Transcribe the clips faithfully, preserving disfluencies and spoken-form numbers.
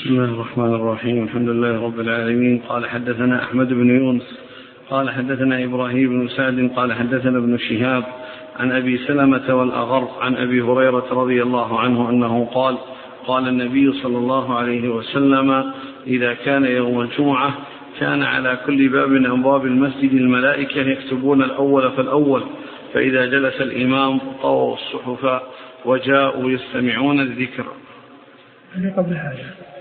بسم الله الرحمن الرحيم. الحمد لله رب العالمين. قال حدثنا أحمد بن يونس قال حدثنا إبراهيم بن سعد قال حدثنا ابن شهاب عن أبي سلمة والأغر عن أبي هريرة رضي الله عنه أنه قال قال النبي صلى الله عليه وسلم إذا كان يوم الجمعة كان على كل باب من أبواب المسجد الملائكة يكتبون الأول فالأول، فإذا جلس الإمام طووا الصحف وجاءوا يستمعون الذكر. قبل هذا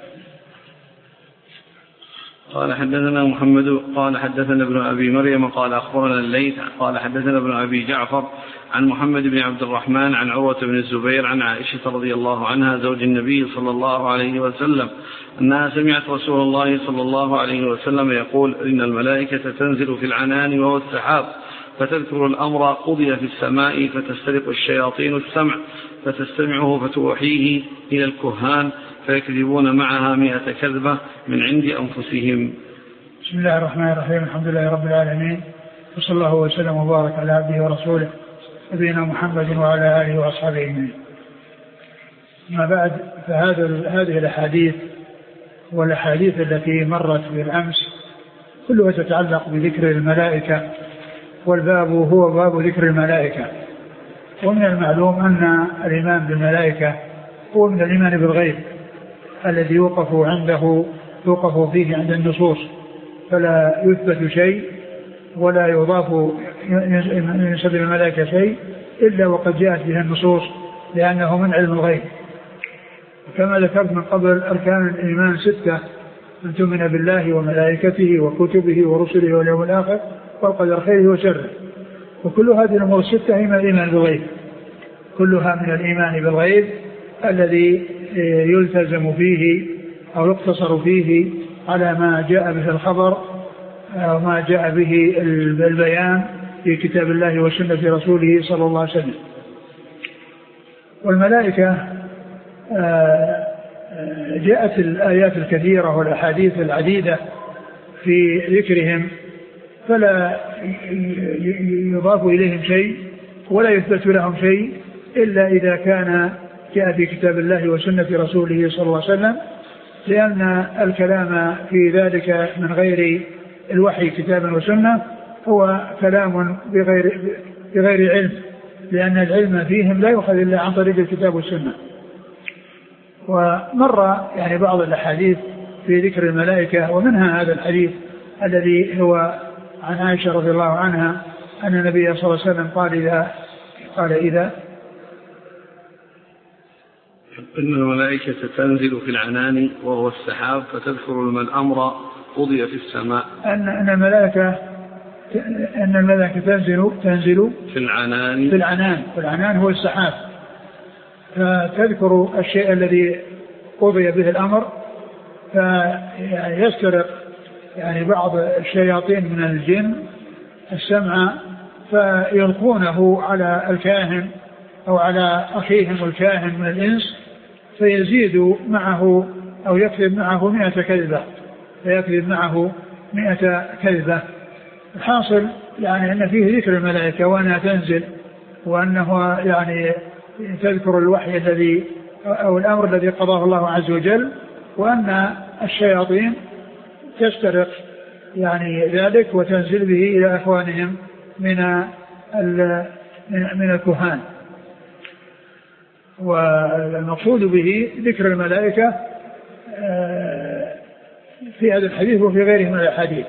قال حدثنا محمد قال حدثنا ابن أبي مريم قال أخبرنا الليث قال حدثنا ابن أبي جعفر عن محمد بن عبد الرحمن عن عروة بن الزبير عن عائشة رضي الله عنها زوج النبي صلى الله عليه وسلم أنها سمعت رسول الله صلى الله عليه وسلم يقول إن الملائكة تنزل في العنان وهو السحاب فتذكر الأمر قضي في السماء فتسترق الشياطين السمع فتستمعه فتوحيه إلى الكهان فيكذبون معها مئة كذبة من عند أنفسهم. بسم الله الرحمن الرحيم. الحمد لله رب العالمين، وصلى الله وسلم وبارك على عبده ورسوله نبينا محمد وعلى آله وأصحابه أجمعين. ما بعد، فهذا هذه الأحاديث والأحاديث التي مرت بالأمس كلها تتعلق بذكر الملائكة، والباب هو باب ذكر الملائكة. ومن المعلوم أن الإيمان بالملائكة هو من الإيمان بالغيب الذي يوقف عنده يوقف فيه عند النصوص، فلا يثبت شيء ولا يضاف ينسب الملائكة شيء إلا وقد جاءت به النصوص، لأنه من علم الغيب. كما ذكرت من قبل، أركان الإيمان ستة: أن تؤمن بالله وملائكته وكتبه ورسله واليوم الآخر والقدر خيره وشره. وكل هذه الأمور الستة هي من الإيمان بالغيب، كلها من الإيمان بالغيب الذي يلتزم فيه أو يقتصر فيه على ما جاء به الخبر أو ما جاء به البيان في كتاب الله وسنة رسوله صلى الله عليه وسلم. والملائكة جاءت الآيات الكثيرة والأحاديث العديدة في ذكرهم، فلا يضاف إليهم شيء ولا يثبت لهم شيء إلا إذا كان جاء في كتاب الله وسنة رسوله صلى الله عليه وسلم، لأن الكلام في ذلك من غير الوحي كتابا وسنة هو كلام بغير, بغير علم، لأن العلم فيهم لا يؤخذ إلا عن طريق الكتاب والسنة. ومر يعني بعض الأحاديث في ذكر الملائكة، ومنها هذا الحديث الذي هو عن عائشة رضي الله عنها أن النبي صلى الله عليه وسلم قال إذا قال إذا إن الملائكة تنزل في العنان وهو السحاب فتذكر الأمر قضي في السماء. أن أن الملائكة أن الملائكة تنزل تنزل في العنان في العنان والعنان هو السحاب، فتذكر الشيء الذي قضي به الأمر، فيسترق يعني بعض الشياطين من الجن السمع فيلقونه على الكاهن أو على أخيهم الكاهن من الإنس، فيزيد معه أو يكذب معه مئة كذبة فيكذب معه مئة كذبة. الحاصل يعني أن فيه ذكر الملائكة وأنها تنزل، وأنه يعني تذكر الوحي الذي أو الأمر الذي قضاه الله عز وجل، وأن الشياطين تسترق يعني ذلك وتنزل به إلى أخوانهم من من الكهان. والمقصود به ذكر الملائكة في هذا الحديث وفي غيره من الحديث.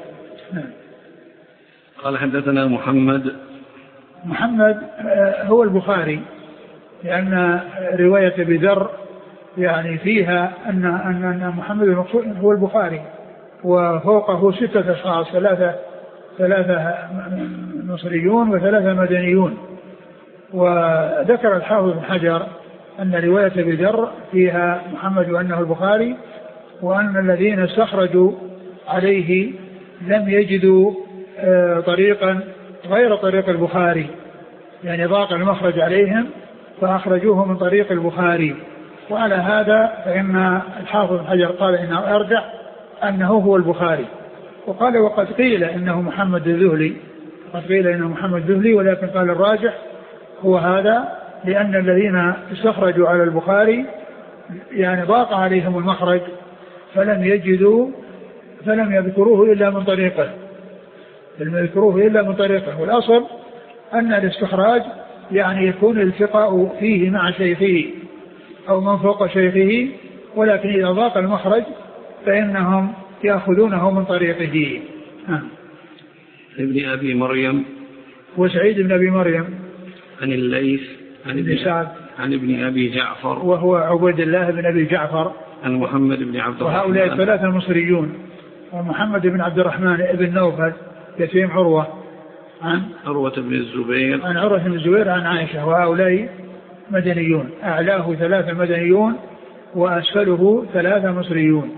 قال حدثنا محمد محمد هو البخاري، لأن رواية بذر يعني فيها أن أن محمد هو البخاري، وفوقه ستة أشخاص، ثلاثة ثلاثة مصريون وثلاثة مدنيون. وذكر الحافظ بن حجر أن رواية بذر فيها محمد وأنه البخاري، وأن الذين استخرجوا عليه لم يجدوا طريقا غير طريق البخاري، يعني ضاق المخرج عليهم فأخرجوه من طريق البخاري. وعلى هذا فإن الحافظ بن حجر قال إنه أرجع أنه هو البخاري، وقال وقد قيل إنه محمد الذهلي، قد قيل إنه محمد الذهلي، ولكن قال الراجح هو هذا، لأن الذين استخرجوا على البخاري يعني ضاق عليهم المخرج فلم يجدوا فلم يذكروه إلا من طريقه لم يذكروه إلا من طريقه. والأصل أن الاستخراج يعني يكون الالتقاء فيه مع شيخه أو من فوق شيخه، ولكن إذا ضاق المخرج فإنهم يأخذونه من طريقه. ابن أبي مريم وسعيد بن أبي مريم عن الليث عن ابن سعد عن ابن أبي جعفر وهو عبيد الله بن أبي جعفر عن محمد بن عبد الرحمن. وهؤلاء الثلاثة المصريون، ومحمد بن عبد الرحمن بن نوفل يتيم عروة عن عروة بن الزبير عن عروة بن الزبير عن عائشة. وهؤلاء مدنيون، أعلاه ثلاثة مدنيون وأسفله ثلاثة مصريون.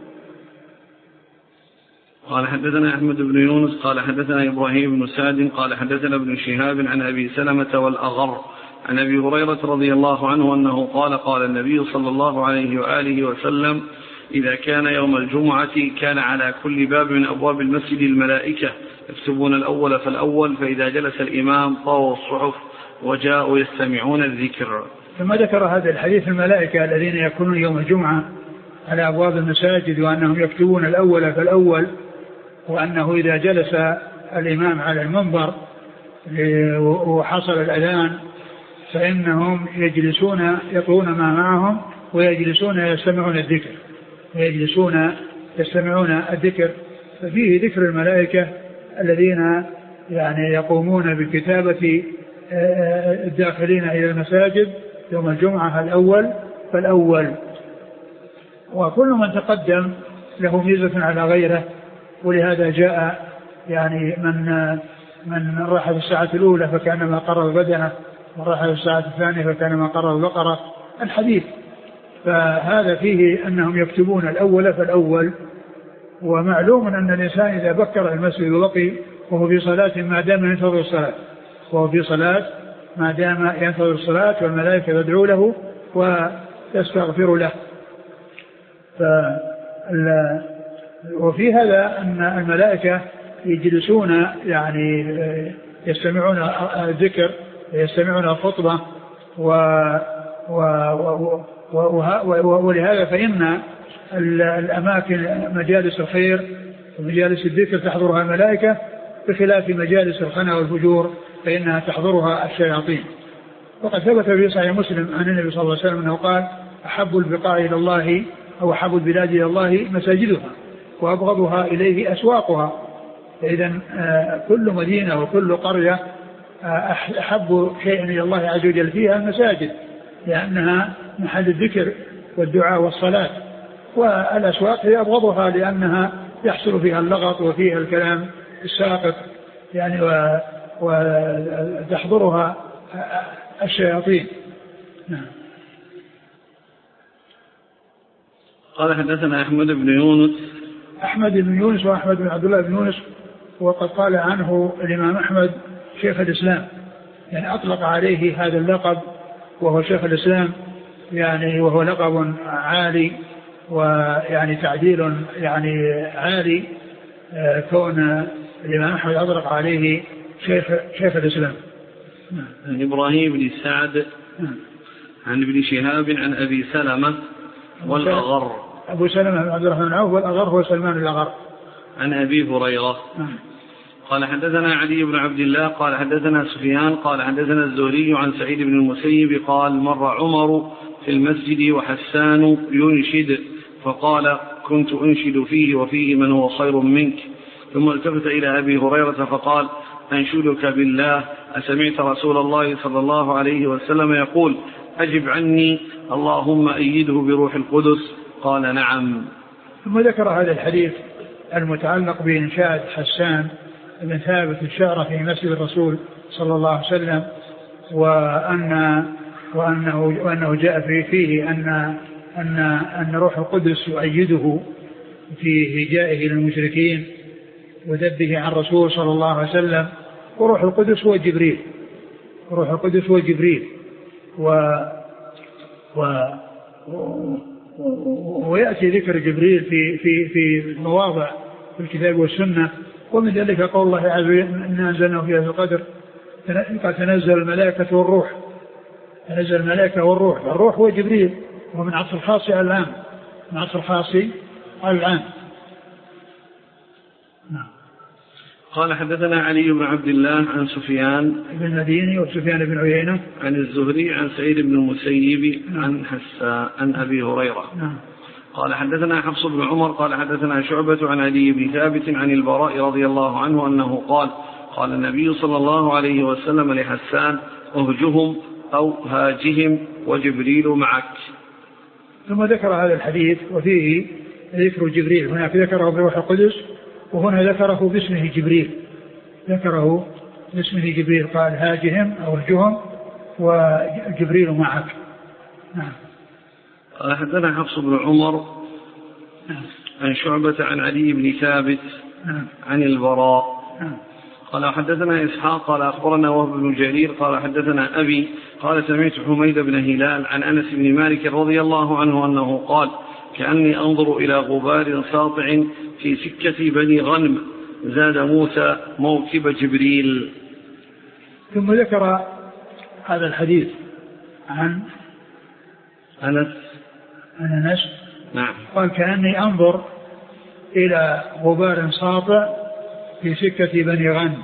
قال حدثنا أحمد بن يونس قال حدثنا إبراهيم بن سعد قال حدثنا ابن شهاب عن أبي سلمة والأغر عن أبي هريرة رضي الله عنه أنه قال قال النبي صلى الله عليه وآله وسلم: إذا كان يوم الجمعة كان على كل باب من أبواب المسجد الملائكة يكتبون الأول فالأول، فإذا جلس الإمام طووا الصحف وجاءوا يستمعون الذكر. ثم ذكر هذا الحديث الملائكة الذين يكونون يوم الجمعة على أبواب المساجد وأنهم يكتبون الأول فالأول، وأنه إذا جلس الإمام على المنبر وحصل الأذان فإنهم يجلسون يقرؤون ما معهم ويجلسون يستمعون الذكر ويجلسون يستمعون الذكر. ففيه ذكر الملائكة الذين يعني يقومون بكتابة الداخلين إلى المساجد يوم الجمعة الأول فالأول. وكل من تقدم له ميزة على غيره، ولهذا جاء يعني من من راح في الساعة الأولى فكأنما قرب بدنه، وراح في الساعة الثانية فكأنما قرب بقرة الحديث. فهذا فيه أنهم يكتبون الأول فالأول. ومعلوم أن الإنسان إذا بكر المسجد وبقي وهو في صلاة ما دام ينتظر الصلاة وهو في صلاة ما دام ينتظر الصلاة والملائكة تدعو له وتستغفر له. وفي هذا أن الملائكة يجلسون يعني يستمعون الذكر ويستمعون الخطبة، و و و ولهذا فإن الأماكن مجالس الخير ومجالس الذكر تحضرها الملائكة، بخلاف مجالس الخنا والفجور فإنها تحضرها الشياطين. وقد ثبت في صحيح مسلم عن النبي صلى الله عليه وسلم أنه قال: أحب البقاع إلى الله أو أحب البلاد إلى الله مساجدها وأبغضها إليه أسواقها. فإذا كل مدينة وكل قرية أحب شيء إلى الله عز وجل فيها المساجد، لأنها محل الذكر والدعاء والصلاة. والأسواق هي أبغضها لأنها يحصل فيها اللغط وفيها الكلام الساقط يعني وتحضرها الشياطين. نعم. قال حدثنا أحمد بن يونس أحمد بن يونس وأحمد بن عبد الله بن يونس، وقد قال عنه الإمام أحمد شيخ الإسلام، يعني أطلق عليه هذا اللقب وهو شيخ الإسلام، يعني وهو لقب عالي ويعني تعديل يعني عالي، كون الإمام أحمد أطلق عليه شيخ شيخ الإسلام. عن إبراهيم بن سعد عن ابن شهاب عن أبي سلمة والأغر أبو سلمة بن عبد الرحمن عوف، والأغر هو سلمان الأغر عن أبي هريرة. قال حدثنا علي بن عبد الله قال حدثنا سفيان قال حدثنا الزهري عن سعيد بن المسيب قال: مر عمر في المسجد وحسان ينشد فقال: كنت أنشد فيه وفيه من هو خير منك. ثم التفت إلى أبي هريرة فقال: أنشدك بالله، أسمعت رسول الله صلى الله عليه وسلم يقول: أجب عني اللهم أيده بروح القدس؟ قال: نعم. ثم ذكر هذا الحديث المتعلق بإنشاد حسان بن ثابت الشعر في مسجد الرسول صلى الله عليه وسلم، وأن وأنه, وأنه جاء في فيه أن أن أن روح القدس يؤيده في هجائه للمشركين وذبه عن الرسول صلى الله عليه وسلم. وروح القدس هو جبريل روح القدس هو جبريل و و ويأتي ذكر جبريل في في في مواضع في الكتاب والسنة. ومن ذلك قول الله عز وجل: إنا أنزلناه في ليلة القدر تنزل الملائكة والروح تنزل الملائكة والروح. الروح هو جبريل، ومن عصر الخاص على العام، من عصر الخاص قال العام. نعم. قال حدثنا علي بن عبد الله عن سفيان بن المديني وسفيان بن عيينة عن الزهري عن سعيد بن المسيب عن حسان عن أبي هريرة. نعم. قال حدثنا حفص بن عمر قال حدثنا شعبة عن علي بن ثابت عن البراء رضي الله عنه أنه قال قال النبي صلى الله عليه وسلم لحسان اهجهم أو هاجهم وجبريل معك. ثم ذكر هذا الحديث وفيه ذكر جبريل، هناك ذكره بروح القدس وهنا ذكره باسمه جبريل، ذكره باسمه جبريل قال هاجهم أو اهجهم وجبريل معك. نعم. قال حدثنا حفص بن عمر عن شعبة عن علي بن ثابت عن البراء قال حدثنا إسحاق قال أخبرنا وهب بن جرير قال حدثنا أبي قال سمعت حميد بن هلال عن أنس بن مالك رضي الله عنه أنه قال كأني أنظر إلى غبار ساطع في سكة بني غنم زاد موسى موكب جبريل. ثم ذكر هذا الحديث عن أنس عن أنس نعم. قال كأني أنظر إلى غبار ساطع في سكة بني غنم،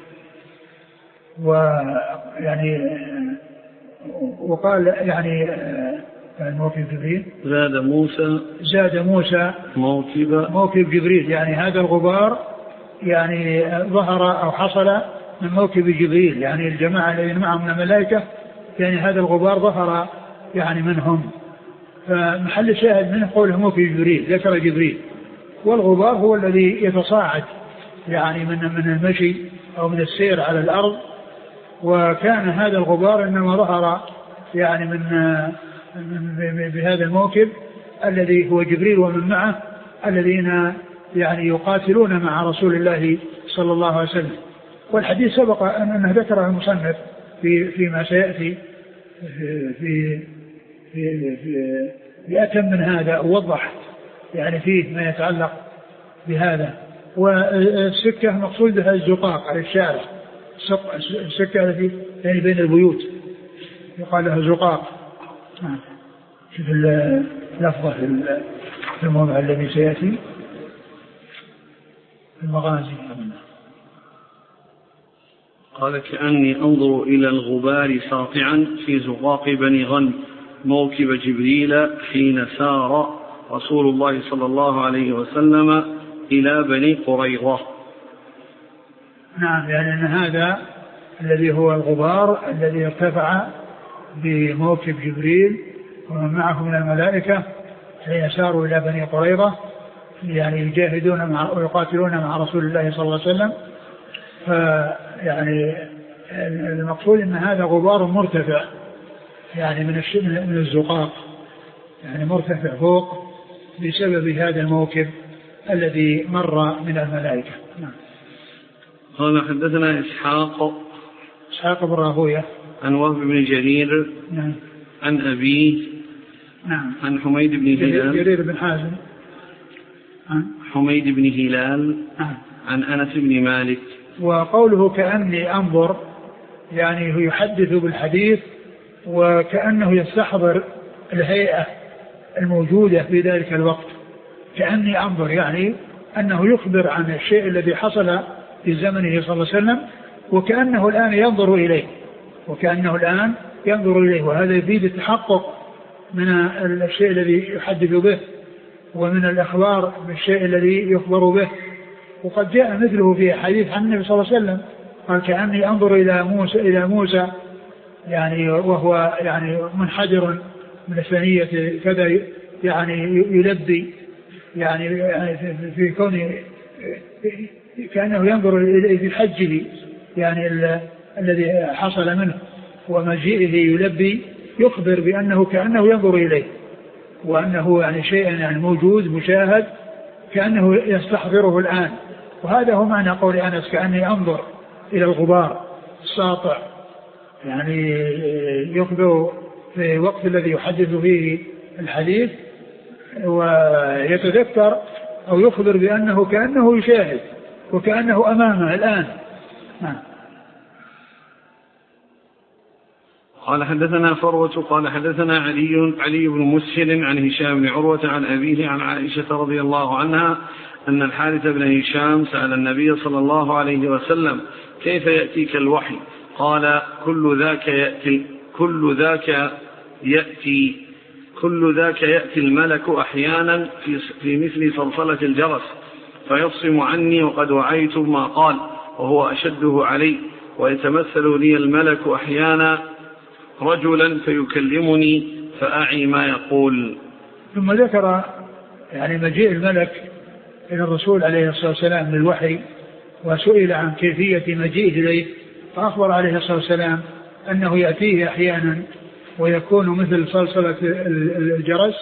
ويعني وقال يعني موكب جبريل زاد موسى زاد موسى موكب موكب جبريل، يعني هذا الغبار يعني ظهر أو حصل من موكب جبريل، يعني الجماعة الذين معهم من الملائكة يعني هذا الغبار ظهر يعني منهم. فمحل شاهد منه قوله موكب جبريل، ذكر جبريل، والغبار هو الذي يتصاعد يعني من من المشي أو من السير على الأرض، وكان هذا الغبار إنما ظهر يعني من بهذا الموكب الذي هو جبريل ومن معه الذين يعني يقاتلون مع رسول الله صلى الله عليه وسلم. والحديث سبق أنه ذكره المصنف في فيما سيأتي في في في, في بأتم من هذا، ووضح يعني فيه ما يتعلق بهذا. والسكة مقصود بها الزقاق على الشارع، السكة التي يعني بين البيوت يقال لها زقاق. شوف اللفظة في الموضع الذي سيأتي في المغازي. قال كأني أنظر إلى الغبار ساطعا في زقاق بني غنم موكب جبريل حين سار رسول الله صلى الله عليه وسلم إلى بني قريظة. نعم، يعني أن هذا الذي هو الغبار الذي ارتفع بموكب جبريل ومن معه من الملائكة حين ساروا إلى بني قريظة يعني يجاهدون مع ويقاتلون مع رسول الله صلى الله عليه وسلم. فيعني المقصود أن هذا غبار مرتفع يعني من من الزقاق، يعني مرتفع فوق بسبب هذا الموكب الذي مر من الملائكة. نعم. قال حدثنا إسحاق إسحاق بن راهوية عن وهب بن جرير نعم. عن أبيه نعم. عن حميد بن هلال جرير بن حازم عن حميد بن هلال نعم. عن أنس بن مالك. وقوله كأني أنظر يعني هو يحدث بالحديث وكأنه يستحضر الهيئة الموجودة في ذلك الوقت. كأني أنظر يعني أنه يخبر عن الشيء الذي حصل في زمنه صلى الله عليه وسلم، وكأنه الآن ينظر إليه وكأنه الآن ينظر إليه وهذا يفيد التحقق من الشيء الذي يحدث به ومن الأخبار بالشيء الذي يخبر به. وقد جاء مثله في حديث عن النبي صلى الله عليه وسلم قال كأني أنظر إلى موسى إلى موسى يعني وهو يعني منحدر من الثنية كذا يعني يلبي يعني في كونه كأنه ينظر إلى حجه يعني الذي حصل منه ومجيئه يلبي يخبر بأنه كأنه ينظر إليه وأنه يعني شيء يعني موجود مشاهد كأنه يستحضره الآن. وهذا هو معنى قول أنس كأني أنظر إلى الغبار الساطع يعني يخبر في وقت الذي يحدث فيه الحديث ويتذكر أو يخبر بأنه كأنه يشاهد وكأنه أمامه الآن. قال حدثنا فروة قال حدثنا علي علي بن مسهر عن هشام بن عروة عن أبيه عن عائشة رضي الله عنها أن الحارث بن هشام سأل النبي صلى الله عليه وسلم كيف يأتيك الوحي؟ قال كل ذاك يأتي كل ذاك يأتي كل ذاك يأتي الملك أحيانا في, في مثل صلصلة الجرس فيفصم عني وقد وعيت ما قال وهو أشده علي، ويتمثل لي الملك أحيانا رجلا فيكلمني فأعي ما يقول. ثم ذكر يعني مجيء الملك إلى الرسول عليه الصلاة والسلام للوحي، وسئل عن كيفية مجيئه إليه، فأخبر عليه الصلاة والسلام أنه يأتيه أحيانا ويكون مثل صلصلة الجرس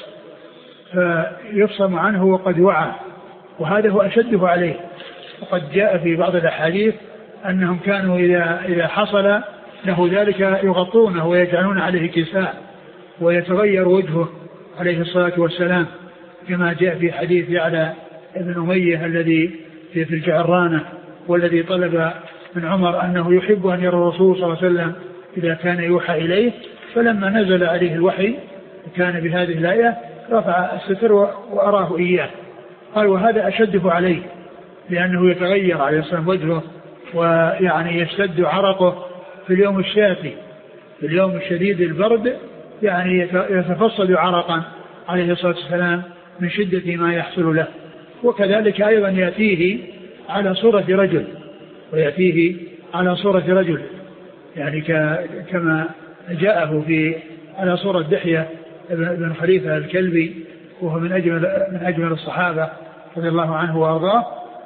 فيفصم عنه وقد وعى، وهذا هو أشده عليه. وقد جاء في بعض الأحاديث أنهم كانوا إذا, إذا حصل له ذلك يغطونه ويجعلون عليه كساء ويتغير وجهه عليه الصلاة والسلام، كما جاء في حديث يعلى ابن أمية الذي في الجعرانة والذي طلب من عمر أنه يحب أن يرى الرسول صلى الله عليه وسلم إذا كان يوحى إليه، فلما نزل عليه الوحي كان بهذه الآية رفع الستر وأراه إياه. قال وهذا أشده عليه لأنه يتغير عليه الصلاة وجهه، ويعني يشتد عرقه في اليوم الشاتي، في اليوم الشديد البرد يعني يتفصل عرقا عليه الصلاة والسلام من شدة ما يحصل له. وكذلك أيضا يأتيه على صورة رجل، ويأتيه على صورة رجل يعني كما جاءه في على صورة دحية بن خليفة الكلبي، وهو من أجمل, من أجمل الصحابة رضي الله عنه وأرضاه.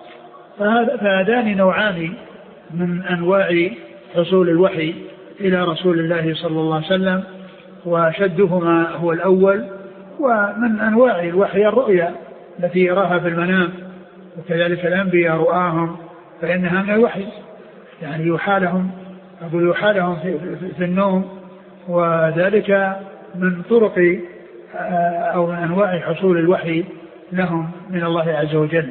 فهذان نوعان من أنواع حصول الوحي إلى رسول الله صلى الله عليه وسلم، وشدهما هو الأول. ومن أنواع الوحي الرؤيا التي يراها في المنام، وكذلك الأنبياء رؤاهم فإنها من الوحي، يعني يوحى لهم أقول يوحى لهم في, في, في النوم، وذلك من طرق أو من أنواع حصول الوحي لهم من الله عز وجل.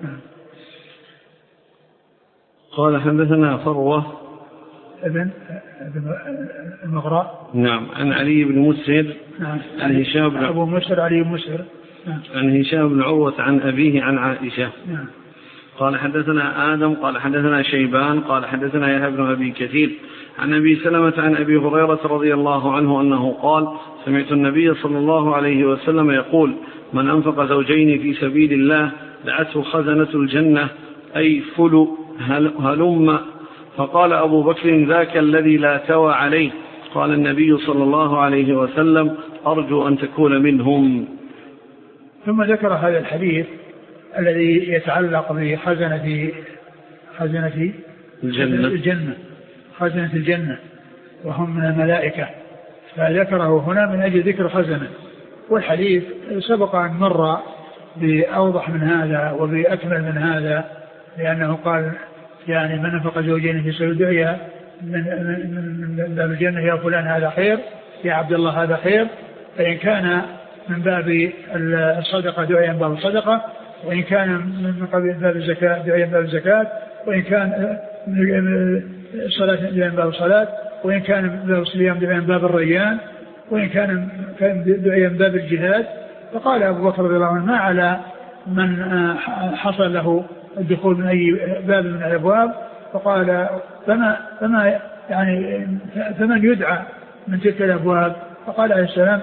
قال حدثنا فروة ابن المغراء نعم عن علي بن مسهر نعم عن هشام بن أبو مسهر علي بن مسهر نعم عن هشام بن عروة عن أبيه عن عائشة نعم. قال حدثنا آدم قال حدثنا شيبان قال حدثنا يحيى بن أبي كثير عن أبي سلمة عن أبي هريرة رضي الله عنه أنه قال سمعت النبي صلى الله عليه وسلم يقول من أنفق زوجين في سبيل الله دعته خزنة الجنة أي فل هلم. فقال أبو بكر ذاك الذي لا توى عليه. قال النبي صلى الله عليه وسلم أرجو أن تكون منهم. ثم ذكر هذا الحديث الذي يتعلق بخزنة خزنة الجنة, الجنة خزنة الجنة وهم من الملائكة، فذكره هنا من أجل ذكر خزنة. والحديث سبق أن مر بأوضح من هذا وبأكمل من هذا، لأنه قال يعني من أنفق زوجين في سبيل دعية من باب الجنة يا فلان هذا خير، يا عبد الله هذا خير. فإن كان من باب الصدقة دعية من باب الصدقة، وإن كان من باب الزكاة دعية من باب الزكاة، وإن كان الصلاة دعية من باب الصلاة، وإن كان من باب الصيام دعية من باب الريان، وإن كان دعية من باب الجهاد. فقال أبو بكر رضي الله عنه ما على من حصل له الدخول من أي باب من الأبواب، فقال فما, فما يعني فمن يدعى من تلك الأبواب؟ فقال عليه السلام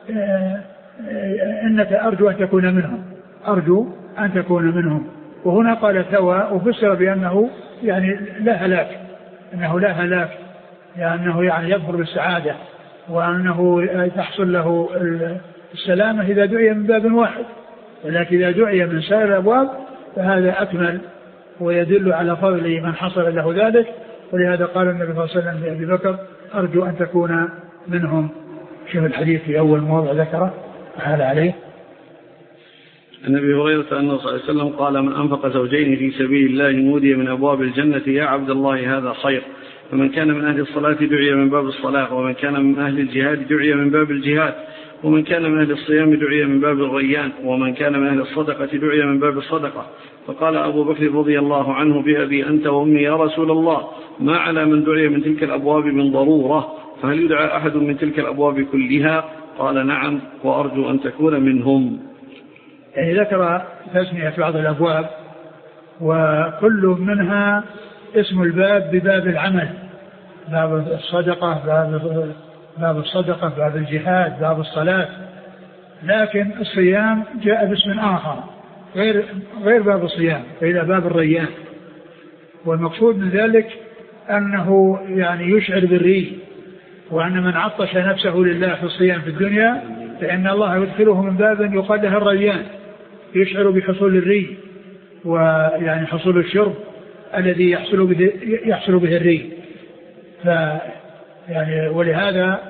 إنك أرجو أن تكون منهم، أرجو أن تكون منهم. وهنا قال ثوى وفسر بأنه يعني لا هلاك، أنه لا هلاك لأنه يعني يظهر بالسعادة، وأنه تحصل له السلامة إذا دعي من باب واحد، ولكن إذا دعي من سائر الأبواب فهذا أكمل ويدل على فضل من حصل له ذلك. ولهذا قال النبي صلى الله عليه وسلم لأبي بكر أرجو أن تكون منهم. شوف الحديث في أول موضع ذكره وحال عليه. النبي هريرة أنه صلى الله عليه وسلم قال من أنفق زوجين في سبيل الله نودي من أبواب الجنة يا عبد الله هذا خير. فمن كان من أهل الصلاة دعي من باب الصلاة، ومن كان من أهل الجهاد دعي من باب الجهاد، ومن كان من أهل الصيام دعي من باب الريان، ومن كان من أهل الصدقة دعي من باب الصدقة. فقال أبو بكر رضي الله عنه بأبي أنت وأمي يا رسول الله ما على من دعي من تلك الأبواب من ضرورة؟ فهل يدعى أحد من تلك الأبواب كلها؟ قال نعم وأرجو أن تكون منهم. يعني ذكر تسمية بعض الأبواب وكل منها اسم الباب بباب العمل، باب الصدقة، باب باب الصدقة، باب الجهاد، باب الصلاة، لكن الصيام جاء باسم آخر غير غير باب الصيام، إلى باب الريان. والمقصود من ذلك أنه يعني يشعر بالري، وأن من عطش نفسه لله في الصيام في الدنيا فإن الله يدخله من باب يقال له الريان، يشعر بحصول الري ويعني حصول الشرب الذي يحصل به يحصل به الري. ف يعني ولهذا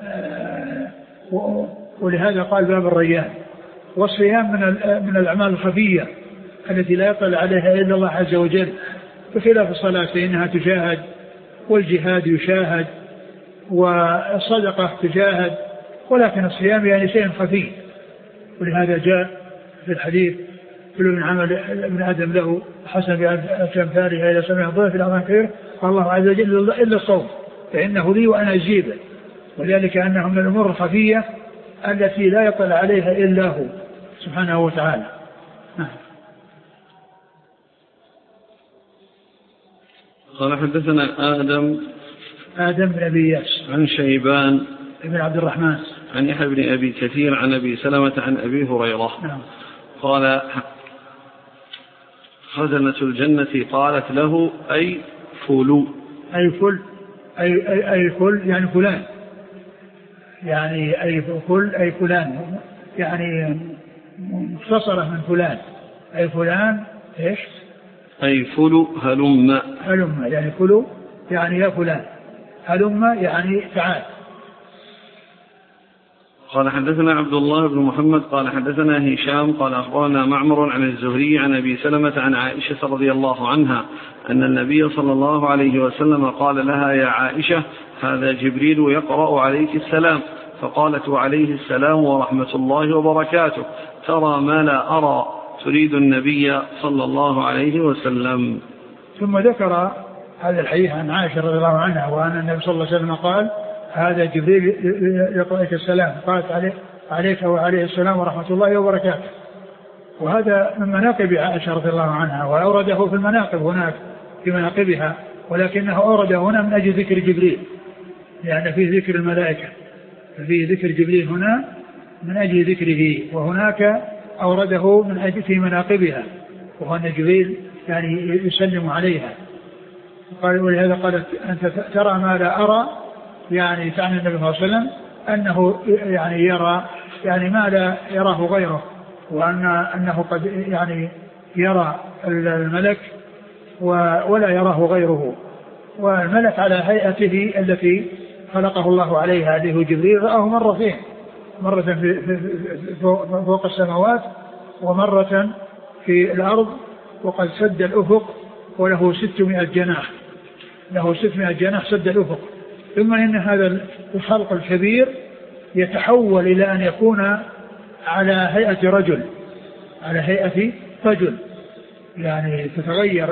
ولهذا قال باب الريان. والصيام من من الأعمال الخفية التي لا يطلع عليها إلا الله عز وجل، بخلاف الصلاة فإنها تشاهد، والجهاد يشاهد، والصدقة تشاهد، ولكن الصيام يعني شيء خفي. ولهذا جاء في الحديث كل من عمل ابن آدم له حسن بأمثالها إلى سبعين ضعف في الأعمال خير، قال الله عز وجل إلا الصوم فإنه لي وأنا أجيبه، وذلك أنه من الأمور الخفية التي لا يطلع عليها إلا هو سبحانه وتعالى. قال حدثنا آدم آدم بن أبي ياس عن شيبان بن عبد الرحمن عن يحيى بن أبي كثير عن أبي سلمة عن أبي هريرة نعم. قال خزنة الجنة قالت له أي فلو أي فل أي, أي, أي فل يعني فلان، يعني أي فل أي فلان، يعني مختصرة من فلان، أي فلان إيش أي فلو هلم هلم يعني فلو يعني يا فلان، هلم يعني تعال. قال حدثنا عبد الله بن محمد قال حدثنا هشام قال أخبرنا معمر عن الزهري عن أبي سلمة عن عائشة رضي الله عنها أن النبي صلى الله عليه وسلم قال لها يا عائشة هذا جبريل يقرأ عليك السلام، فقالت وعليه السلام ورحمة الله وبركاته، ترى ما لا أرى، تريد النبي صلى الله عليه وسلم. ثم ذكر هذا الحديث عن عائشة رضي الله عنها وأن النبي صلى الله عليه وسلم قال هذا جبريل يقرأ عليك السلام، قالت عليه عليك وعليه السلام ورحمة الله وبركاته. وهذا من مناقب عائشة رضي الله عنها، وأورده في المناقب هناك في مناقبها، ولكنه أورده هنا من أجل ذكر جبريل، لأن فيه ذكر الملائكة، فيه ذكر جبريل هنا من أجل ذكره، وهناك أورده من أجل في مناقبها، وأن جبريل يعني يسلم عليها. قال ولهذا قالت أنت ترى ما لا أرى، يعني تعني النبي صلى الله عليه وسلم أنه يعني يرى يعني ما لا يراه غيره، وأن أنه قد يعني يرى الملك ولا يراه غيره. والملك على هيئته التي خلقه الله عليها اللي هو جبريل رآه مرتين، مرة في فوق السماوات ومرة في الأرض، وقد سد الأفق وله ستمائة جناح، له ستمائة جناح سد الأفق. ثم إن هذا الخلق الكبير يتحول إلى أن يكون على هيئة رجل، على هيئة رجل، يعني تتغير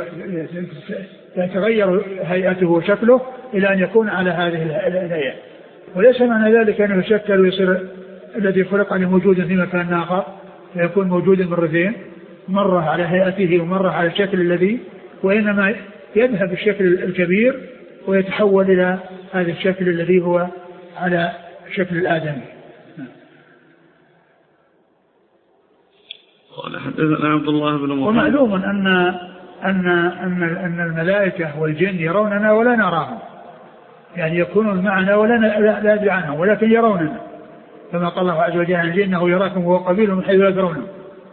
يتغير هيئته وشكله إلى أن يكون على هذه الهيئة. وليس معنى ذلك أنه يشكل ويصير الذي خلق عنه موجودا في مكان آخر، فيكون موجودا مرتين، مرة على هيئته ومرة على الشكل الذي، وإنما يذهب الشكل الكبير ويتحول إلى هذا الشكل الذي هو على شكل الآدمي. قال حدثنا عبد الله بن محمد. ومعلوم أن أن أن أن الملائكة والجن يروننا ولا نراهم، يعني يكونون معنا ولا لا ندري عنهم، ولكن يروننا، كما قال الله عز وجل عن الجن إنه يراكم وهو قبيل من حيث لا ترونه.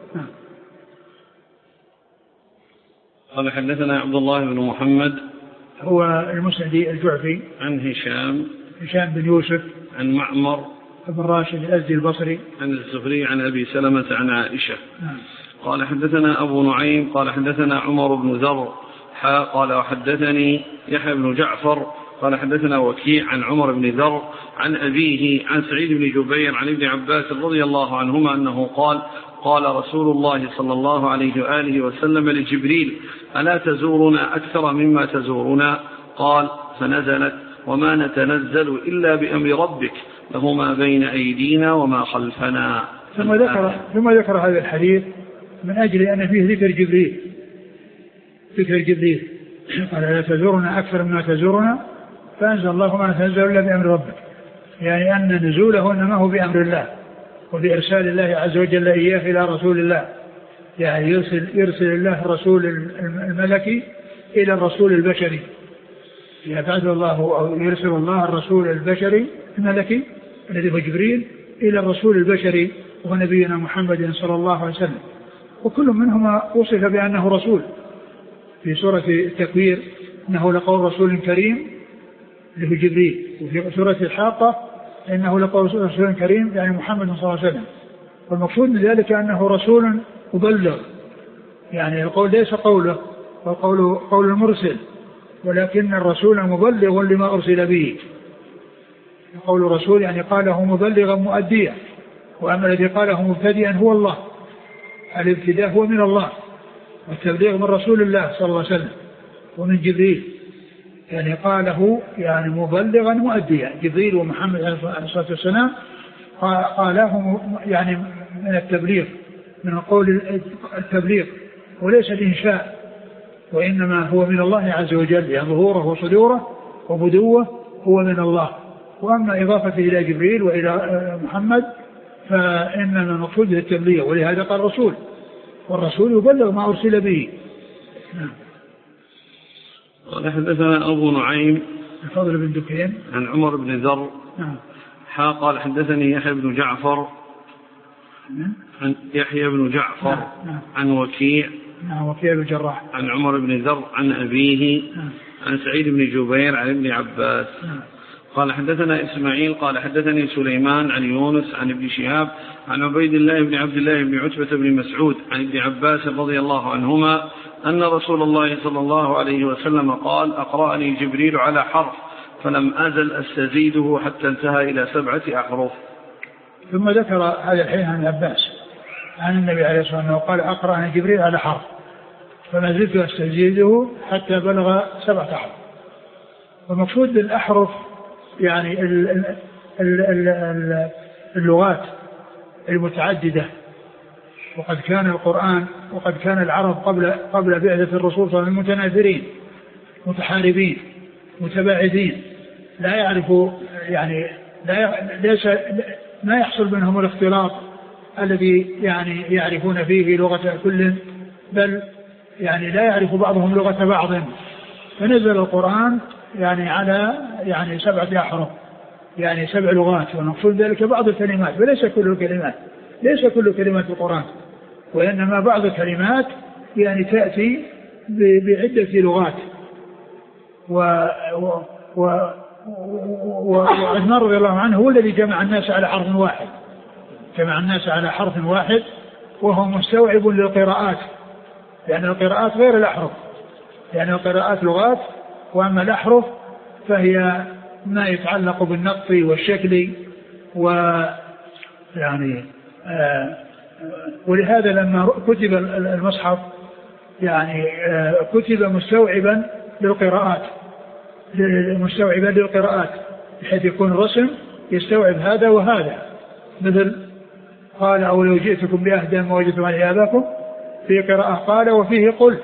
قال حدثنا عبد الله بن محمد هو المسندي الجعفي عن هشام هشام بن يوسف عن معمر بن راشد الأزدي البصري عن الزهري عن أبي سلمة عن عائشة. نعم. قال حدثنا أبو نعيم قال حدثنا عمر بن ذر قال وحدثني يحيى بن جعفر قال حدثنا وكيع عن عمر بن ذر عن أبيه عن سعيد بن جبير عن ابن عباس رضي الله عنهما أنه قال قال رسول الله صلى الله عليه وآله وسلم لجبريل ألا تزورنا أكثر مما تزورنا؟ قال فنزلت وما نتنزل إلا بأمر ربك له ما بين أيدينا وما خلفنا. ثم ذكر, ثم ذكر هذا الحديث من أجل أن فيه ذكر جبريل ذكر جبريل قال لا تزورنا أكثر مما تزورنا فأنزل الله ما نتنزل إلا بأمر ربك، يعني أن نزوله إنما هو بأمر الله وبإرسال الله عز وجل إياه إلى رسول الله، يعني يرسل, يرسل الله الرسول الملكي إلى الرسول البشري، يبعث الله أو يرسل الله الرسول البشري الملكي الذي هو جبريل إلى الرسول البشري وهو نبينا محمد صلى الله عليه وسلم، وكل منهما وصف بأنه رسول. في سورة التكوير إنه لقول رسول كريم اللي هو جبريل، وفي سورة الحاقة إنه لقول رسول كريم يعني محمد صلى الله عليه وسلم. والمقصود من ذلك أنه رسول مبلغ، يعني القول ليس قوله والقول قول المرسل، ولكن الرسول مبلغ لما أرسل به. قول رسول يعني قاله مبلغا مؤديا، وأما الذي قاله مبتدئا هو الله. الابتداء هو من الله والتبليغ من رسول الله صلى الله عليه وسلم ومن جبريل، يعني قاله يعني مبلغا مؤديا. جبريل ومحمد عليه الصلاة والسلام قاله يعني من التبليغ، من قول التبليغ وليس الإنشاء، وإنما هو من الله عز وجل، يعني ظهوره وصدوره وبدوه هو من الله. وأما إضافته إلى جبريل وإلى محمد فإنما المقصود التبليغ، ولهذا قال رسول، والرسول يبلغ ما أرسل به. نعم. قال حدثنا أبو نعيم الفضل بن دكين عن عمر بن ذر. نعم. قال حدثني يحيى بن جعفر عن يحيى بن جعفر نعم. عن وكيع نعم وكيع بن جراح عن عمر بن ذر عن أبيه نعم. عن سعيد بن جبير عن ابن عباس. نعم. قال حدثنا إسماعيل قال حدثني سليمان عن يونس عن ابن شهاب عن عبيد الله بن عبد الله بن عتبة بن مسعود عن ابن عباس رضي الله عنهما أن رسول الله صلى الله عليه وسلم قال أقرأني جبريل على حرف فلم أزل أستزيده حتى انتهى إلى سبعة أحرف. ثم ذكر هذا الحديث عن عباس عن النبي عليه الصلاة والسلام قال أقرأني جبريل على حرف فما زلت أستزيده حتى بلغ سبعة أحرف. والمقصود بالأحرف يعني اللغات المتعددة، وقد كان القرآن وقد كان العرب قبل قبل بعثة الرسول صلى الله عليه وسلم متناثرين متحاربين متباعدين، لا يعرفوا يعني لا ليس ما يحصل بينهم الاختلاط الذي يعني يعرفون فيه لغة كل، بل يعني لا يعرف بعضهم لغة بعض. فنزل القرآن يعني على يعني سبعة أحرف، يعني سبع لغات، ونقصد ذلك بعض الكلمات وليس كل الكلمات، ليس كل كلمات القرآن، وإنما بعض الكلمات يعني تأتي بعدة لغات. و و وعثمان رضي الله عنه هو الذي جمع الناس على حرف واحد، جمع الناس على حرف واحد وهو مستوعب للقراءات، لأن القراءات غير الأحرف، لأن القراءات لغات، وأما الأحرف فهي ما يتعلق بالنطق والشكل و يعني آه ولهذا لما كتب المصحف يعني آه كتب مستوعبا للقراءات مستوعبا للقراءات بحيث يكون الرسم يستوعب هذا وهذا، مثل قال أو لو جئتكم بأهدى ما وجدتم على آباءكم، في قراءة قال وفيه قل.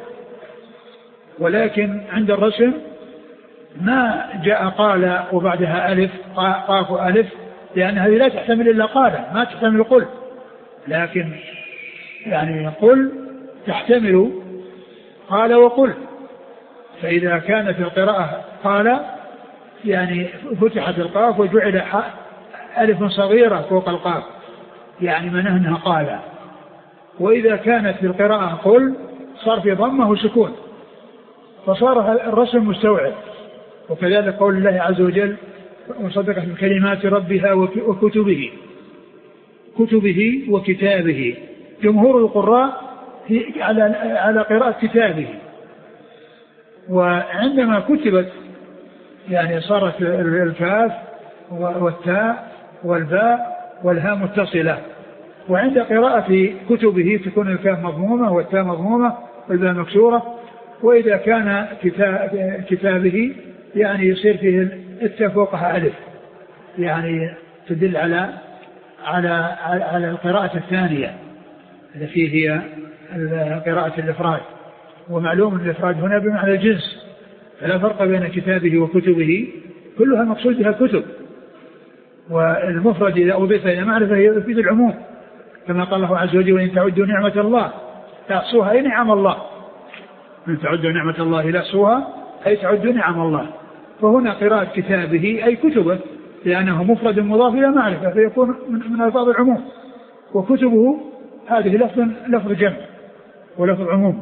ولكن عند الرسم ما جاء قال وبعدها ألف قاف ألف، لأن هذه لا تحتمل إلا قال، ما تحتمل قل، لكن يعني قل تحتمل قال وقل. فإذا كانت القراءة قال يعني فتحت القاف وجعل ألف صغيرة فوق القاف، يعني من أنها قال. وإذا كانت في القراءة قل صار في ضمه وسكون، فصار الرسم مستوعب. وكذلك قول الله عز وجل وصدقت بكلمات ربها وكتبه كتبه وكتابه. جمهور القراء على على قراءة كتابه. وعندما كتبت يعني صارت الكاف والتاء والباء والهاء متصلة، وعند قراءة كتبه تكون الكاف مضمومة والتاء مضمومة والباء مكسورة. وإذا كان كتابه يعني يصير فيه التاء فوقها ألف، يعني تدل على على على القراءة الثانية التي هي قراءة الإفراد. ومعلوم الإفراد هنا بمعنى الجنس، فلا فرق بين كتابه وكتبه، كلها مقصود بها كتب. والمفرد إذا أضيف إلى معرفة يفيد العموم، كما قال الله عز وجل: وإن تعدوا نعمة الله لا تحصوها، أي نعم الله، إن تعدوا نعمة الله لا تحصوها أي تعدوا نعم الله. فهنا قراءة كتابه أي كتبه، لأنه مفرد مضاف إلى معرفة فيكون من ألفاظ العموم، وكتبه هذه لفظ لفظ جمع ولفظ عموم.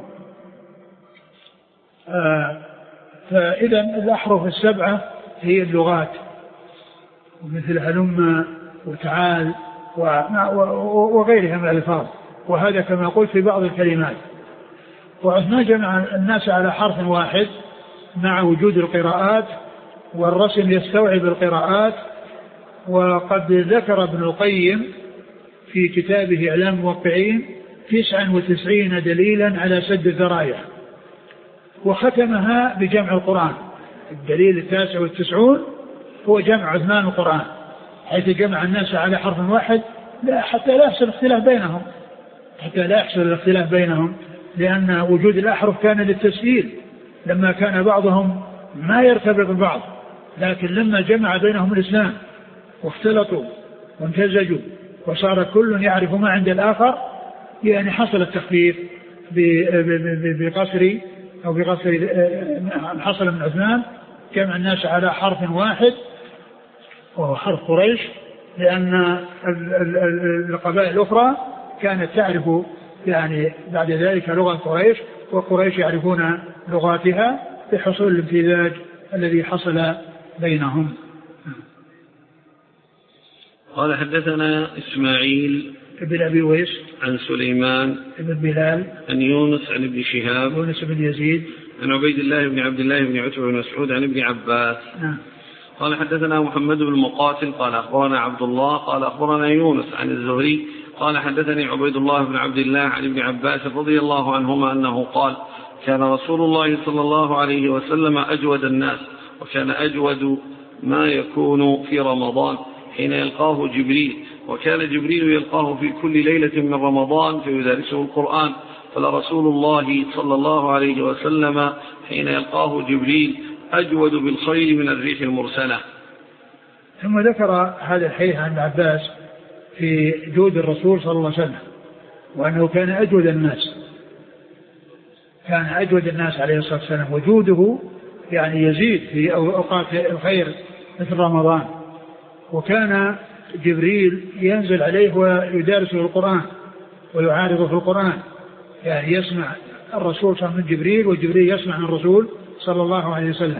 آه فإذا الأحرف السبعة هي اللغات، ومثل هلم وتعال وغيرها من الألفاظ، وهذا كما قلت في بعض الكلمات. وعثمان جمع الناس على حرف واحد مع وجود القراءات، والرسم يستوعب القراءات. وقد ذكر ابن القيم في كتابه إعلام الموقعين تسعا وتسعين دليلا على سد الذرائع، وختمها بجمع القرآن. الدليل التاسع والتسعون هو جمع عثمان القرآن، حيث جمع الناس على حرف واحد لا حتى لا يحصل اختلاف بينهم حتى لا يحصل الاختلاف بينهم لأن وجود الأحرف كان للتسهيل، لما كان بعضهم ما يرتبط ببعض، لكن لما جمع بينهم الإسلام واختلطوا وامتزجوا وصار كل يعرف ما عند الآخر، يعني حصل التخفيف بقصر أو بقصر حصل من عثمان جمع الناس على حرف واحد وهو حرف قريش، لأن القبائل الأخرى كانت تعرف يعني بعد ذلك لغة قريش، وقريش يعرفون لغاتها بحصول الامتزاج الذي حصل بينهم. قال حدثنا إسماعيل ابن أبي ويس عن سليمان ابن بلال عن يونس عن ابن شهاب يونس بن يزيد عن عبيد الله بن عبد الله بن عتبة بن مسعود عن ابن عباس. نعم. قال حدثنا محمد بن مقاتل قال أخبرنا عبد الله قال أخبرنا يونس عن الزهري قال حدثني عبيد الله بن عبد الله عن ابن عباس رضي الله عنهما أنه قال: كان رسول الله صلى الله عليه وسلم أجود الناس، وكان أجود ما يكون في رمضان حين يلقاه جبريل، وكان جبريل يلقاه في كل ليلة من رمضان فيدارسه القرآن، فلرسول الله صلى الله عليه وسلم حين يلقاه جبريل أجود بالخير من الريح المرسلة. ثم ذكر هذا الحديث عن ابن عباس في جود الرسول صلى الله عليه وسلم، وأنه كان أجود الناس كان أجود الناس عليه الصلاة والسلام، وجوده يعني يزيد في أوقات الخير مثل رمضان. وكان جبريل ينزل عليه ويدارسه القرآن ويعارضه في القرآن، يعني يسمع الرسول صلى الله عليه وسلم من جبريل، وجبريل يسمع من الرسول صلى الله عليه وسلم.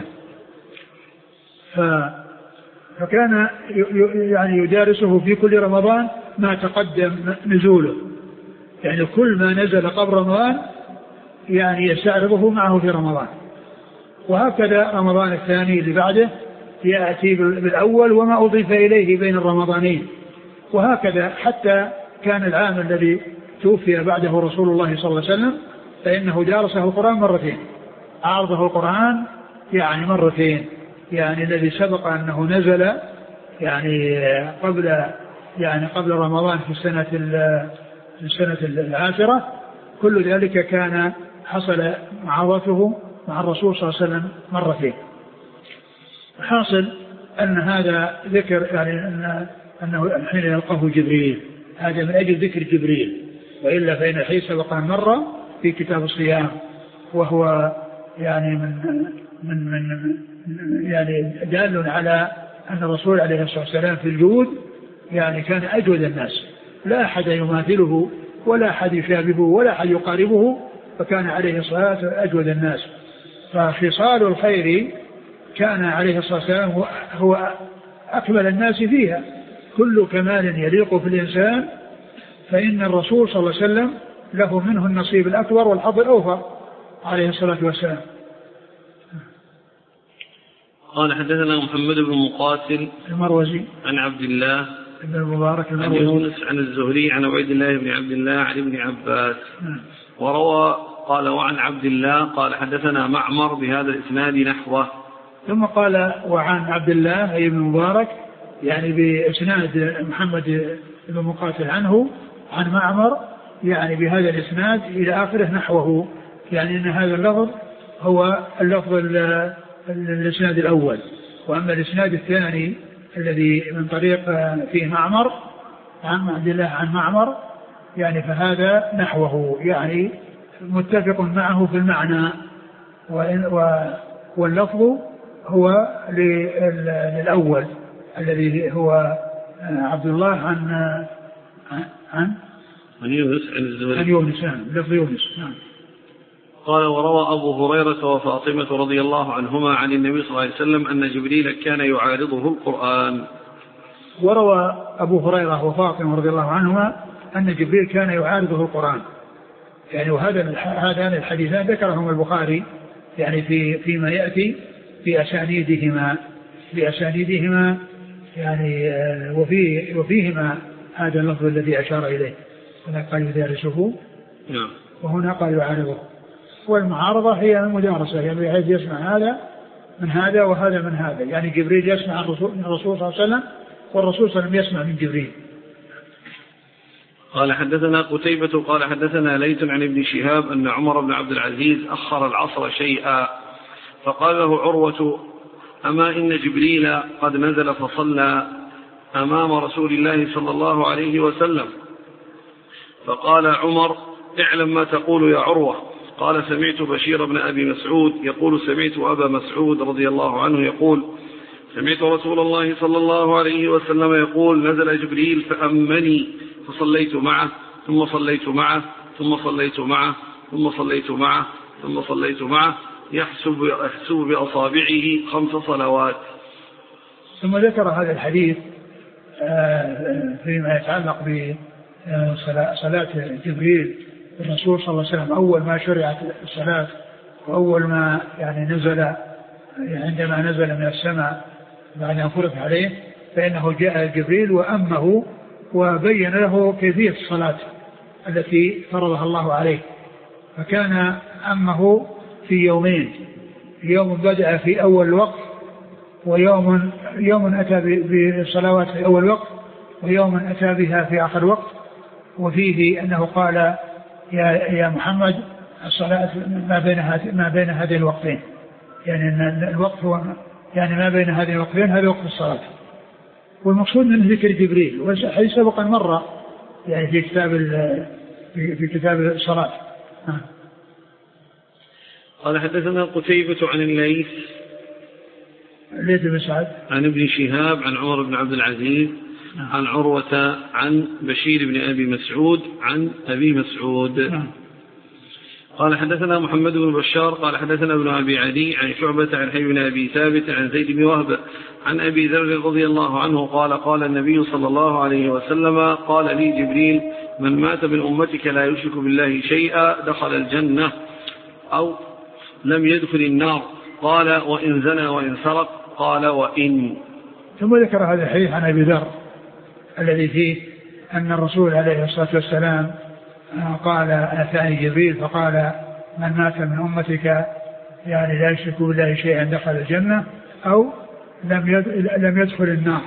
فكان يعني يدارسه في كل رمضان ما تقدم نزوله، يعني كل ما نزل قبل رمضان يعني يستعرضه معه في رمضان. وهكذا رمضان الثاني اللي بعده يأتي بالأول وما أضيف إليه بين الرمضانين، وهكذا حتى كان العام الذي توفي بعده رسول الله صلى الله عليه وسلم فإنه دارسه القرآن مرتين، عارضه القرآن يعني مرتين، يعني الذي سبق أنه نزل يعني قبل يعني قبل رمضان في السنة في السنة العاشرة، كل ذلك كان حصل معاضته مع الرسول صلى الله عليه وسلم مرتين. حاصل أن هذا ذكر يعني أن أنه حين يلقاه جبريل هذا من أجل ذكر جبريل، وإلا فإن الحديث سبق مرة في كتاب الصيام، وهو يعني من من من يعني دال على أن الرسول عليه الصلاة والسلام في الجود يعني كان أجود الناس، لا أحد يماثله ولا أحد يشابهه ولا أحد يقاربه، فكان عليه الصلاة والسلام أجود الناس. فخصال الخير كان عليه الصلاة والسلام هو أكمل الناس فيها، كل كمال يليق في الإنسان فإن الرسول صلى الله عليه وسلم له منه النصيب الأكبر والحظ الأوفر عليه الصلاة والسلام. قال حدثنا محمد بن مقاتل المروزي عن عبد الله بن المبارك عن يونس عن الزهري عن عبيد الله بن عبد الله عن ابن عباس. وروى قال وعن عبد الله قال حدثنا معمر بهذا الإسناد نحوه. ثم قال وعن عبد الله بن مبارك يعني بإسناد محمد بن مقاتل عنه عن معمر يعني بهذا الإسناد إلى آخره نحوه، يعني أن هذا اللفظ هو اللفظ الإسناد الأول. وأما الإسناد الثاني الذي من طريق فيه معمر عن عبد الله عن معمر يعني فهذا نحوه، يعني متفق معه في المعنى، واللفظ هو للأول الذي هو عبد الله عن عن عن يونس عن الزهري عن يونس نعم لفظ يونس نعم. قال وروى أبو هريرة وفاطمة رضي الله عنهما عن النبي صلى الله عليه وسلم أن جبريل كان يعارضه القرآن. وروى أبو هريرة وفاطمة رضي الله عنهما أن جبريل كان يعارضه القرآن، يعني وهذا هذان الحديثان ذكرهم البخاري يعني في فيما يأتي في أسانيدهما في أسانيدهما يعني وفي وفيهما هذا اللفظ الذي أشار إليه، هنا قال يدارسه نعم وهنا قال يعارضه. والمعارضة هي المدارسة، يعني بحيث يسمع هذا من هذا وهذا من هذا، يعني جبريل يسمع من الرسول صلى الله عليه وسلم والرسول صلى الله عليه وسلم يسمع من جبريل. قال حدثنا قتيبة قال حدثنا ليث عن ابن شهاب أن عمر بن عبد العزيز أخر العصر شيئا فقال له عروة أما إن جبريل قد نزل فصلى أمام رسول الله صلى الله عليه وسلم. فقال عمر اعلم ما تقول يا عروة. قال سمعت بشير بن أبي مسعود يقول سمعت أبا مسعود رضي الله عنه يقول سمعت رسول الله صلى الله عليه وسلم يقول نزل جبريل فأمني فصليت معه ثم صليت معه ثم صليت معه ثم صليت معه ثم صليت معه يحسب, يحسب بأصابعه خمس صلوات. ثم ذكر هذا الحديث فيما يتعلق بصلاة جبريل الرسول صلى الله عليه وسلم أول ما شرعت الصلاة وأول ما يعني نزل عندما نزل من السماء بعد أن فرض عليه، فإنه جاء جبريل وأمه وبين له كيفية الصلاة التي فرضها الله عليه، فكان أمه في يومين، يوم بدأ في أول وقت ويوم يوم أتى بالصلوات في أول وقت ويوم أتى بها في آخر وقت. وفيه أنه قال يا يا محمد الصلاة ما بين ما بين هذين الوقتين، يعني أن الوقت هو يعني ما بين هذين الوقتين هذا وقت الصلاة. والمقصود من ذكر جبريل والحديث سبق مرة يعني في كتاب في, في كتاب الصلاة. قال حدثنا قتيبة عن الليث الليث بن سعد عن ابن شهاب عن عمر بن عبد العزيز عن عروة عن بشير بن أبي مسعود عن أبي مسعود. قال حدثنا محمد بن بشار قال حدثنا ابن أبي عدي عن شعبة عن حي بن أبي ثابت عن زيد بن وهب عن أبي ذر رضي الله عنه قال قال النبي صلى الله عليه وسلم قال لي جبريل من مات من أمتك لا يشرك بالله شيئا دخل الجنة أو لم يدخل النار. قال وإن زنى وإن سرق. قال وإن. ثم ذكر هذا الحديث عن أبي ذر الذي فيه أن الرسول عليه الصلاة والسلام قال أتاني جبريل فقال من مات من أمتك يعني لا يشرك بالله شيئا دخل الجنة أو لم يدخل النار.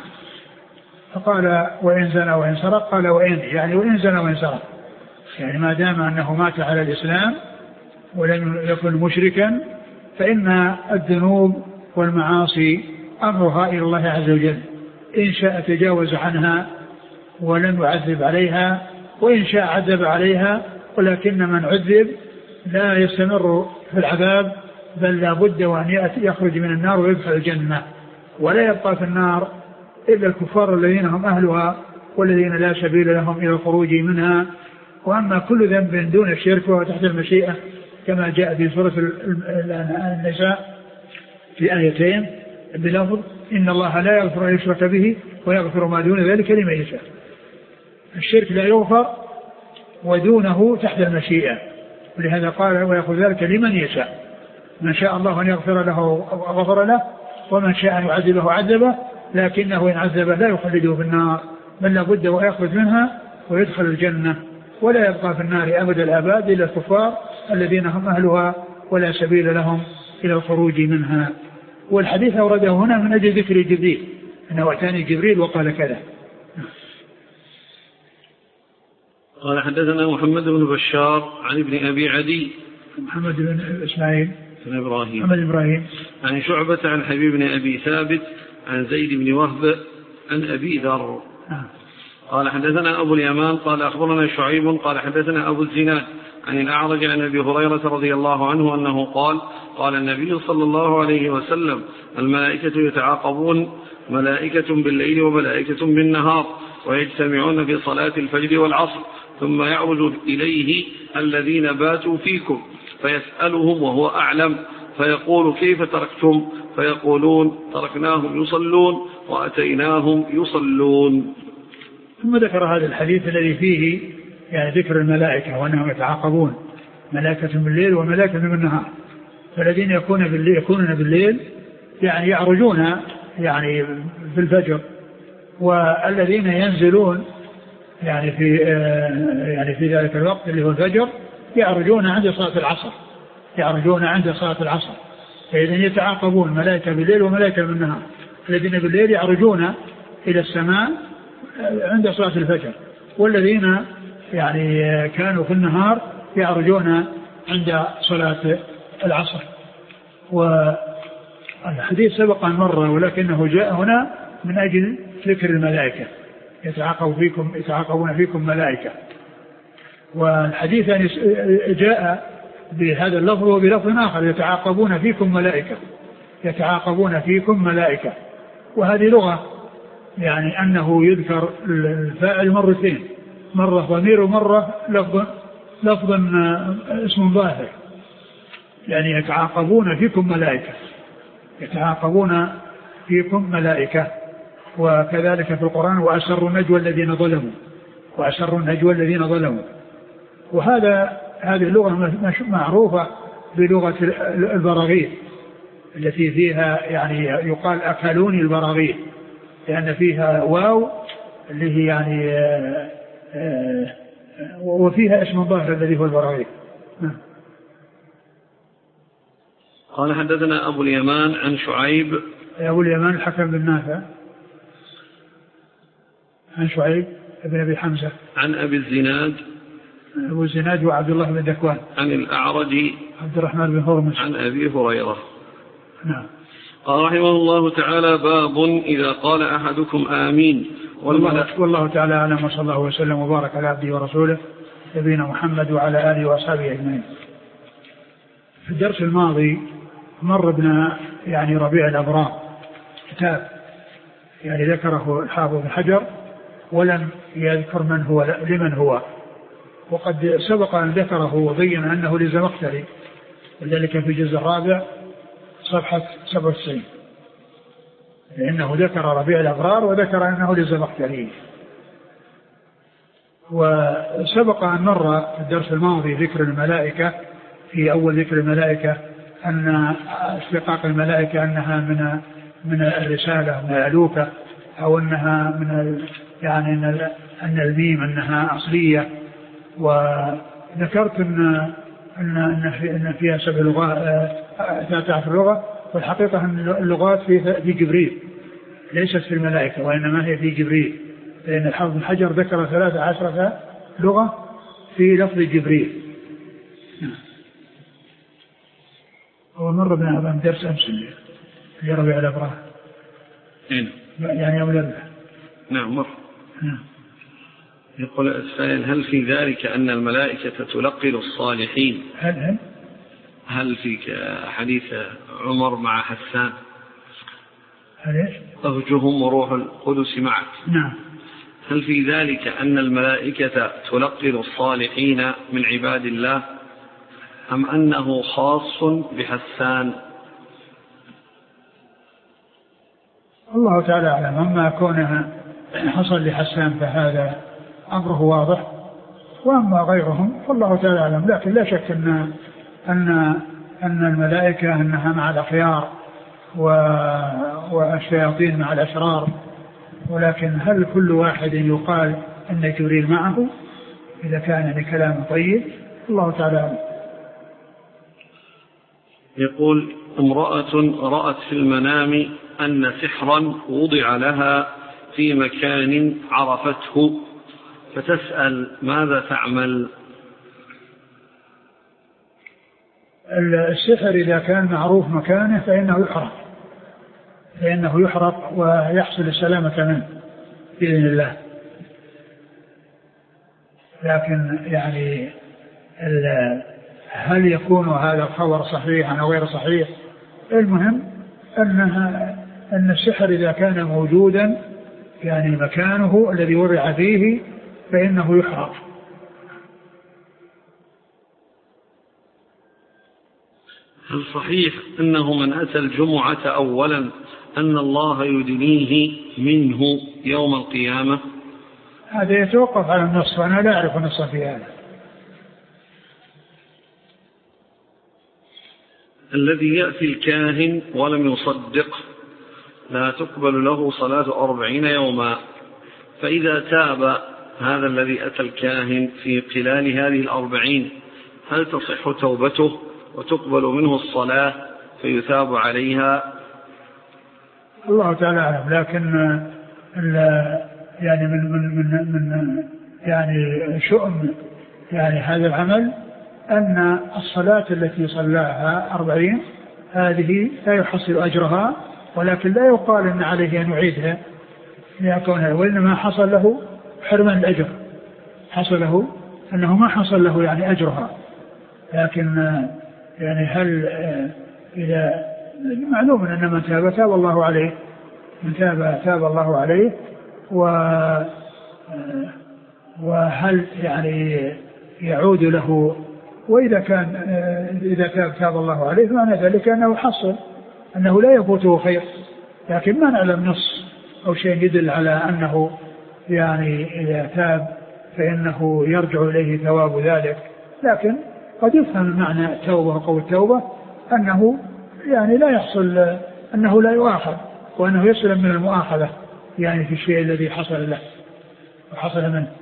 فقال وإن زنى وإن سرق. قال وإن يعني وإن زنى وإن سرق، يعني ما دام أنه مات على الإسلام ولم يكن مشركا فإن الذنوب والمعاصي أمرها إلى الله عز وجل، إن شاء تجاوز عنها ولم يعذب عليها وإن شاء عذب عليها، ولكن من عذب لا يستمر في العذاب بل لا بد وأن يخرج من النار ويدخل الجنة، ولا يبقى في النار إلا الكفار الذين هم أهلها والذين لا سبيل لهم إلى الخروج منها. وأما كل ذنب دون الشرك وهو تحت المشيئة كما جاء في سورة النساء في آيتين بلفظ إن الله لا يغفر أن يشرك به ويغفر ما دون ذلك لمن يشاء. الشرك لا يغفر ودونه تحت المشيئة، ولهذا قال ويغفر ذلك لمن يشاء، من شاء الله أن يغفر له غفر له ومن شاء أن يعذبه عذبه، لكنه إن عذبه لا يخلده في النار بل لابد ويخرج منها ويدخل الجنة، ولا يبقى في النار أبد الآباد إلا الكفار الذين هم أهلها ولا سبيل لهم إلى الخروج منها. والحديث أورده هنا من أجل ذكر جبريل أنه أتاني جبريل وقال كذا. قال حدثنا محمد بن بشار عن ابن أبي عدي محمد بن إسماعيل بن إبراهيم محمد إبراهيم عن شعبة عن حبيب بن أبي ثابت عن زيد بن وهب عن أبي ذر قال حدثنا أبو اليمان قال أخبرنا شعيب قال حدثنا أبو الزناد عن الأعرج عن أبي هريرة رضي الله عنه أنه قال قال النبي صلى الله عليه وسلم الملائكة يتعاقبون ملائكة بالليل وملائكة بالنهار ويجتمعون في صلاة الفجر والعصر ثم يعرج إليه الذين باتوا فيكم فيسألهم وهو أعلم فيقول كيف تركتم فيقولون تركناهم يصلون وأتيناهم يصلون. ثم ذكر هذا الحديث الذي فيه يعني ذكر الملائكة وأنهم يتعاقبون ملائكة بالليل وملائكة بالنهار. فالذين يكون بالليل يكونون بالليل يعني يعرجون يعني في الفجر والذين ينزلون يعني في يعني في ذلك الوقت اللي هو الفجر يعرجون عند صلاة العصر يعرجون عند صلاة العصر. فإذا يتعاقبون ملائكة بالليل وملائكة بالنهار. الذين بالليل يعرجون إلى السماء عند صلاة الفجر والذين يعني كانوا في النهار يعرجون عند صلاة العصر. والحديث سبق مرة ولكنه جاء هنا من أجل ذكر الملائكة يتعاقب فيكم يتعاقبون فيكم ملائكة. والحديث يعني جاء بهذا اللفظ وبلفظ آخر يتعاقبون فيكم ملائكة يتعاقبون فيكم ملائكة. وهذه لغة يعني أنه يذكر الفاعل مرتين مرة ضمير ومرة لفظ لفظ اسم ظاهر يعني يتعاقبون فيكم ملائكة يتعاقبون فيكم ملائكة. وكذلك في القرآن وأسروا النجوى الذين ظلموا وأسروا النجوى الذين ظلموا. وهذا هذه اللغة معروفة بلغة البراغيث التي فيها يعني يقال أكلوني البراغيث لأن فيها واو اللي هي يعني آآ آآ وفيها اسم ظاهر الذي هو البراغيث. قال حدثنا أبو اليمان عن شعيب أبو اليمان الحكم بن نافع عن شعيب ابن أبي حمزة عن أبي الزناد أبو الزناد وعبد الله بن ذكوان عن الأعرج عبد الرحمن بن هرمز عن أبي هريرة. نعم. قال رحمه الله تعالى باب إذا قال أحدكم آمين والله, والله تعالى أعلم وصلى الله وسلم وبارك على عبده ورسوله نبينا محمد وعلى آله وأصحابه أجمعين. في الدرس الماضي مر بنا يعني ربيع الأبرار كتاب يعني ذكره الحافظ بن حجر ولم يذكر من هو لمن هو وقد سبق أن ذكره وبين أنه للزمخشري وذلك في الجزء الرابع صفحة سبعة وتسعين لأنه ذكر ربيع الأبرار وذكر أنه للزمخشري. وسبق أن مر في الدرس الماضي ذكر الملائكة في أول ذكر الملائكة أن اشتقاق الملائكة أنها من من الرسالة من الألوكة أو أنها من يعني أن الميم أنها أصلية. وذكرت أن أن أن فيها سبع لغات ثلاثة عشر لغة والحقيقة أن اللغات في في جبريل ليست في الملائكة وإنما هي في جبريل لأن الحافظ بن حجر ذكر ثلاثة عشرة لغة في لفظ جبريل. هو مر بنا هذا درس أمس اللي ربيع الأبرار يعني يوم الأربعاء. نعم مر. نعم. يقول السائل هل في ذلك أن الملائكة تلقن الصالحين؟ هل هل هل في حديث عمر مع حسان هل إيش؟ أرجهم وروح القدس معك. نعم. هل في ذلك أن الملائكة تلقن الصالحين من عباد الله أم أنه خاص بحسان؟ الله تعالى أعلم. أما كونها حصل لحسان فهذا أمره واضح وأما غيرهم فالله تعالى أعلم. لكن لا شك أن أن أن الملائكة أنها مع الأخيار والشياطين مع الأشرار. ولكن هل كل واحد يقال أن جبريل معه إذا كان لكلام طيب؟ الله تعالى أعلم. يقول امرأة رأت في المنام أن سحرا وضع لها في مكان عرفته فتسأل ماذا تعمل؟ السحر إذا كان معروف مكانه فإنه يحرق فإنه يحرق ويحصل السلامة منه بإذن الله. لكن يعني هل يكون هذا الخبر صحيحا أو غير صحيح؟ المهم أنها أن السحر إذا كان موجودا يعني مكانه الذي وضع فيه فإنه يحرق. هل صحيح أنه من أتى الجمعة أولا أن الله يدنيه منه يوم القيامة؟ هذا يتوقف على النص وأنا لا أعرف النص في هذا. الذي يأتي الكاهن ولم يصدق لا تقبل له صلاة أربعين يوما، فإذا تاب هذا الذي أتى الكاهن في خلال هذه الأربعين هل تصح توبته وتقبل منه الصلاة فيثاب عليها؟ الله تعالى أعلم. لكن يعني من من من من يعني شؤم يعني هذا العمل أن الصلاة التي صلاها أربعين هذه لا يحصل أجرها، ولكن لا يقال أن عليه أن يعيدها ليكونها، وإنما حصل له حرمان الأجر، حصل له أنه ما حصل له يعني أجرها. لكن يعني هل إذا معلوم أن من تاب تاب الله عليه، من تاب تاب الله عليه، و وهل يعني يعود له؟ وإذا كان إذا تاب تاب الله عليه فمعنى ذلك أنه حصل أنه لا يفوته خير، لكن ما نعلم نص أو شيء يدل على أنه يعني إذا تاب فإنه يرجع إليه ثواب ذلك. لكن قد يفهم معنى التوبة وقول التوبة أنه يعني لا يحصل، أنه لا يؤاخذ، وأنه يسلم من المؤاخذة يعني في الشيء الذي حصل له وحصل منه.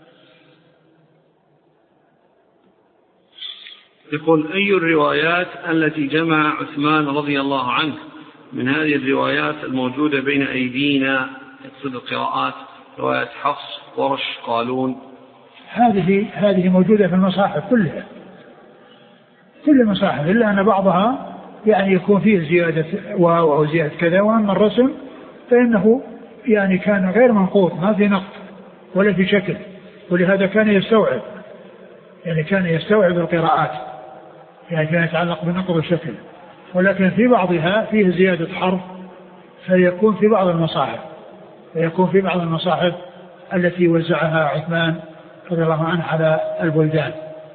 يقول: أي الروايات التي جمع عثمان رضي الله عنه من هذه الروايات الموجودة بين أيدينا، يقصد القراءات، رواية حفص ورش قالون؟ هذه هذه موجودة في المصاحف كلها، كل المصاحف، إلا أن بعضها يعني يكون فيه زيادة واو أو زيادة كذا، وأما الرسم فإنه يعني كان غير منقوط، ما في نقط ولا في شكل، ولهذا كان يستوعب يعني كان يستوعب القراءات، يعني كان يتعلق بنقط الشكل. ولكن في بعضها فيه زيادة حرف، فيكون في بعض المصاحف فيكون في بعض المصاحف التي وزعها عثمان رضي الله عنه على البلدان.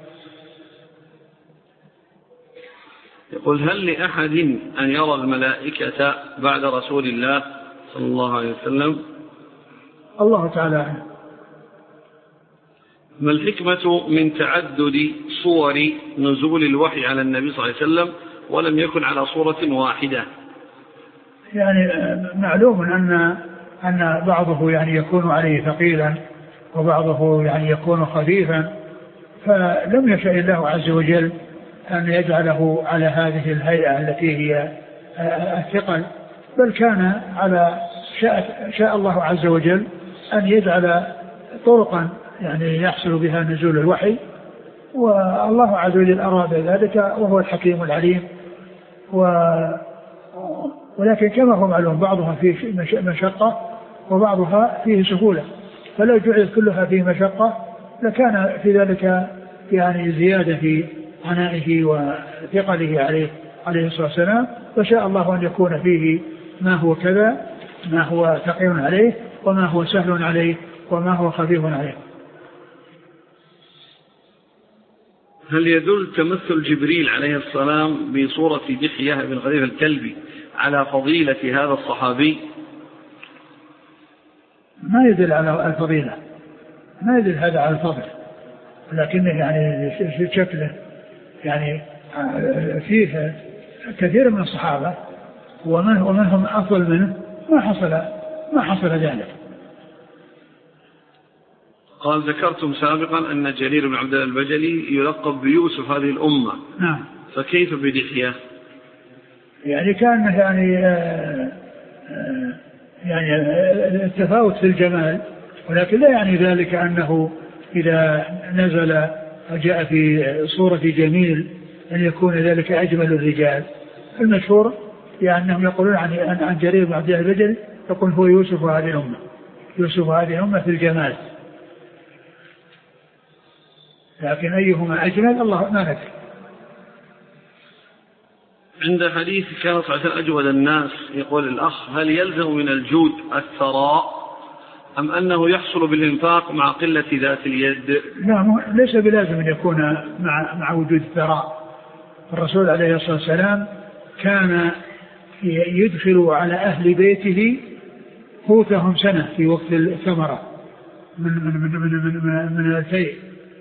يقول: هل لأحد أن يرى الملائكة بعد رسول الله صلى الله عليه وسلم؟ الله تعالى عنه. ما الحكمة من تعدد صور نزول الوحي على النبي صلى الله عليه وسلم ولم يكن على صورة واحدة؟ يعني معلوم أن أن بعضه يعني يكون عليه ثقيلا وبعضه يعني يكون خفيفا، فلم يشاء الله عز وجل أن يجعله على هذه الهيئة التي هي الثقل، بل كان على شاء, شاء الله عز وجل أن يجعل طرقا يعني يحصل بها نزول الوحي، والله عز وجل أراد ذلك وهو الحكيم العليم. و ولكن كما هو معلوم بعضها فيه مشقة وبعضها فيه سهولة، فلو جعل كلها فيه مشقة لكان في ذلك يعني زيادة في عنائه وثقله عليه عليه الصلاة والسلام، فشاء الله أن يكون فيه ما هو كذا، ما هو ثقيل عليه وما هو سهل عليه وما هو خفيف عليه. هل يدل تمثل جبريل عليه السلام بصورة دحية بن خليفة الكلبي على فضيلة هذا الصحابي؟ ما يدل على الفضيلة، ما يدل هذا على الفضل، لكنه يعني في شكله يعني فيه كثير من الصحابة ومن ومنهم أفضل منه ما حصل ما حصل ذلك. قال: ذكرتم سابقا أن جرير بن عبد الله البجلي يلقب بيوسف هذه الأمة، نعم، فكيف بدحية؟ يعني كان يعني آآ آآ يعني التفاوت في الجمال، ولكن لا يعني ذلك أنه إذا نزل وجاء في صورة جميل أن يكون ذلك أجمل الرجال. المشهور يعني أنهم يقولون عن عن جرير بن عبد الله البجلي يقول هو يوسف هذه الأمة، يوسف هذه الأمة في الجمال، لكن أيهما أجمل الله ما ندري. عند حديث كان صلى الله عليه وسلم أجود الناس، يقول الأخ هل يلزم من الجود الثراء أم أنه يحصل بالإنفاق مع قلة ذات اليد؟ لا، ليس بلازم أن يكون مع, مع وجود الثراء. الرسول عليه الصلاة والسلام كان يدخل على أهل بيته قوتهم سنة في وقت الثمرة من من من من من, من الفيء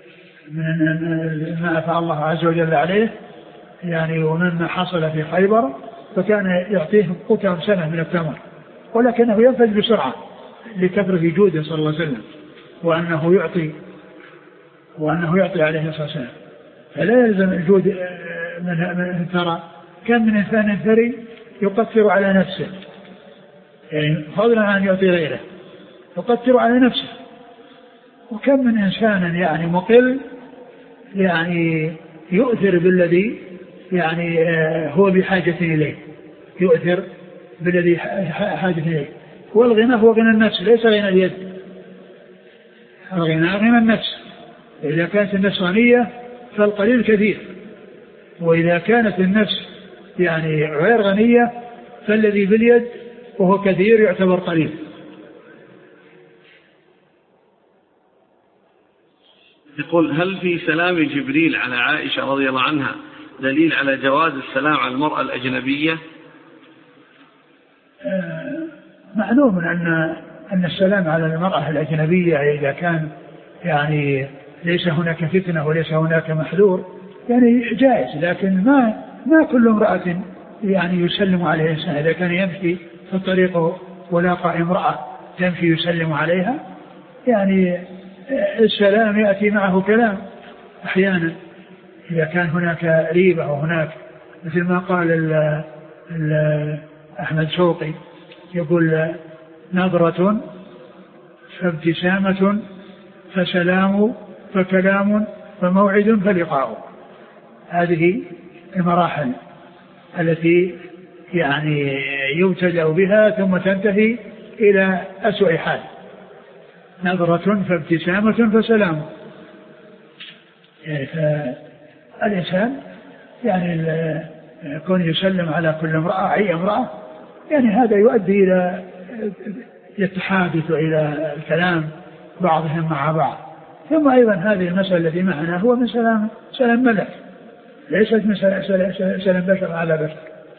من ما أفاء الله عز وجل عليه يعني ومما حصل في خيبر، فكان يعطيهم قوتهم سنة من الثمر، ولكنه ينفذ بسرعة لكثرة جوده صلى الله عليه وسلم وأنه يعطي وأنه يعطي عليه الصلاة والسلام. فلا يلزم الجود من ترى كم من إنسان ثري يقتر على نفسه، يعني فضلا عن يعطي غيره يقتر على نفسه، وكم من إنسان يعني مقل يعني يؤثر بالذي يعني هو بحاجة إليه، يؤثر بالذي حاجة إليه. والغنى هو غنى النفس ليس غنى اليد، الغنى غنى النفس. إذا كانت النفس غنية فالقليل كثير، وإذا كانت النفس يعني غير غنية فالذي باليد وهو كثير يعتبر قليل. يقول هل في سلام جبريل على عائشة رضي الله عنها دليل على جواز السلام على المرأة الأجنبية؟ آه معلوم أن أن السلام على المرأة الأجنبية إذا كان يعني ليس هناك فتنة وليس هناك محذور يعني جائز، لكن ما ما كل امرأة يعني يسلم عليها إنسان. إذا كان يمشي في الطريق ولاقى امرأة تمشي يسلم عليها يعني السلام يأتي معه كلام أحيانا إذا كان هناك ريبة وهناك مثل ما قال ال ال أحمد شوقي يقول نظرة فابتسامة فسلام فكلام فموعد فلقاء. هذه المراحل التي يعني يبتدأ بها ثم تنتهي إلى أسوأ حال. نظرة فابتسامة فسلام، يعني فالإنسان يعني يكون يسلم على كل امرأة أي امرأة يعني هذا يؤدي إلى التحادث وإلى الكلام بعضهم مع بعض. ثم أيضا هذه المسألة التي معنا هو من سلام سلام ملك، ليست من سلام بشر على بشر.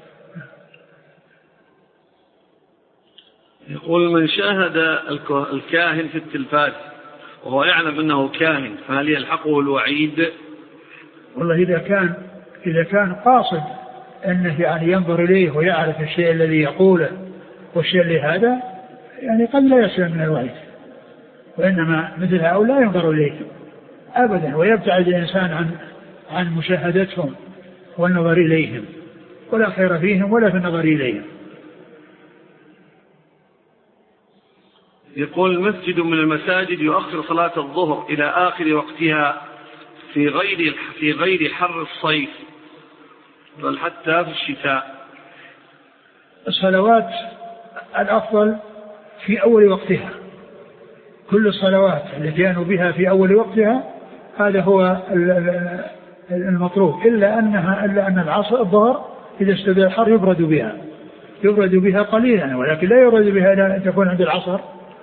يقول من شاهد الكاهن في التلفاز وهو يعلم أنه كاهن فهل يلحقه الوعيد؟ والله إذا كان إذا كان قاصد أنه يعني ينظر إليه ويعرف الشيء الذي يقوله والشيء اللي هذا يعني قد لا يسلم من الوعيد، وإنما مثل هؤلاء ينظر إليهم أبدا ويبتعد الإنسان عن عن مشاهدتهم والنظر إليهم، ولا خير فيهم ولا في النظر إليهم. يقول مسجد من المساجد يؤخر صلاة الظهر إلى آخر وقتها في غير في غير حر الصيف بل حتى في الشتاء. الصلوات الأفضل في أول وقتها، كل الصلوات التي كانوا بها في أول وقتها هذا هو المطلوب، إلا أنها إلا أن العصر الظهر إذا اشتد الحر يبرد بها يبرد بها قليلا، ولكن لا يبرد بها إلا أن تكون عند العصر.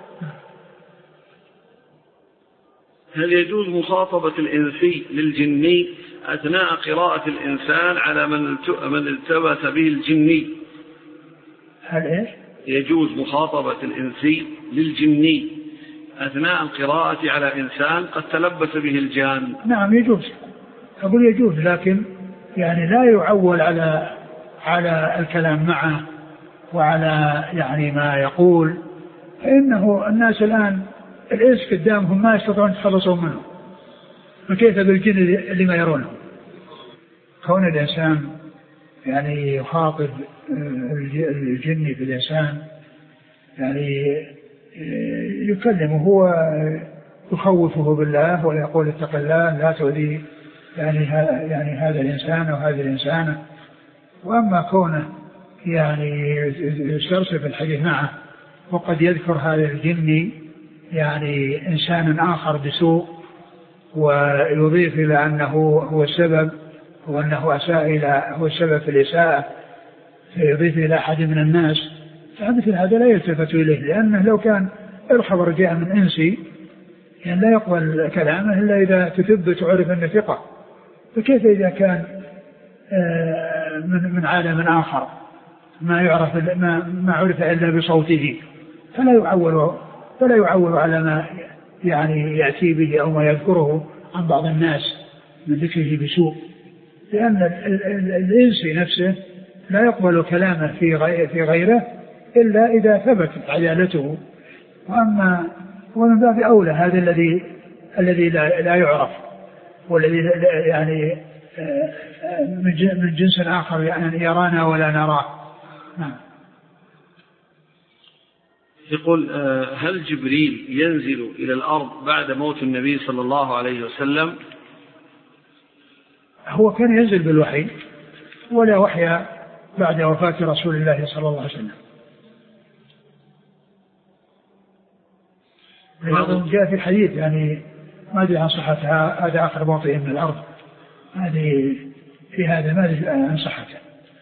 هل يجوز مخاطبة الإنسي للجني أثناء قراءة الإنسان على من من التبس به الجني؟ هل إيش؟ يجوز مخاطبة الإنسي للجني أثناء القراءة على إنسان قد تلبس به الجان؟ نعم يجوز، أقول يجوز، لكن يعني لا يعول على على الكلام معه وعلى يعني ما يقول، فإنه الناس الآن الإنس قدامهم ما يستطيعون يتخلصون منه، فكيف بالجن اللي ما يرونه؟ كون الإنسان يعني يخاطب الجن في الإنسان، يعني يكلمه ويخوفه بالله ويقول اتق الله لا تؤذي يعني يعني هذا الإنسان أو هذه الإنسانة. وأما كونه يعني يسترسل في الحديث معه وقد يذكر هذا الجن يعني إنسانا آخر بسوء ويضيف إلى أنه هو السبب وأنه أساء إلى هو السبب في الإساءة فيضيف إلى أحد من الناس، فمثل هذا لا يلتفت إليه، لأنه لو كان الخبر جاء من إنسي يعني لا يقبل كلامه إلا إذا تثبت وعرف أنه ثقة، فكيف إذا كان من من عالم آخر ما يعرف ما ما عرف إلا بصوته، فلا يعول فلا يعول على ما يعني يأتي به أو ما يذكره عن بعض الناس من ذكره بسوء، لأن الإنسي نفسه لا يقبل كلامه في في غيره إلا إذا ثبتت عدالته. وأما ومن باب أولى هذا الذي الذي لا, لا يعرف والذي يعني من جنس آخر يعني يرانا ولا نراه. نعم. يقول هل جبريل ينزل إلى الأرض بعد موت النبي صلى الله عليه وسلم؟ هو كان ينزل بالوحي ولا وحي بعد وفاة رسول الله صلى الله عليه وسلم. لهذا جاء في الحديث يعني ما أدري عن صحتها هذا آخر موطئ من الأرض، هذه في هذا ما أدري عن صحته.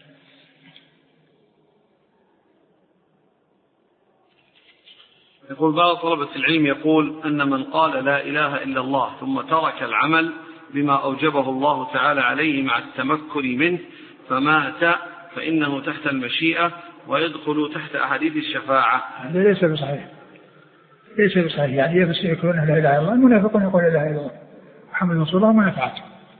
يقول بعض طلبة العلم يقول أن من قال لا إله إلا الله ثم ترك العمل بما أوجبه الله تعالى عليه مع التمكن منه فمات فإنه تحت المشيئة ويدخل تحت أحاديث الشفاعة. هذا ليس بصحيح، ليس بصحيح. يعني يفسر يقولون لا إله إلا الله، المنافقون يقول لا إله إلا الله محمد رسول الله ما نفعت.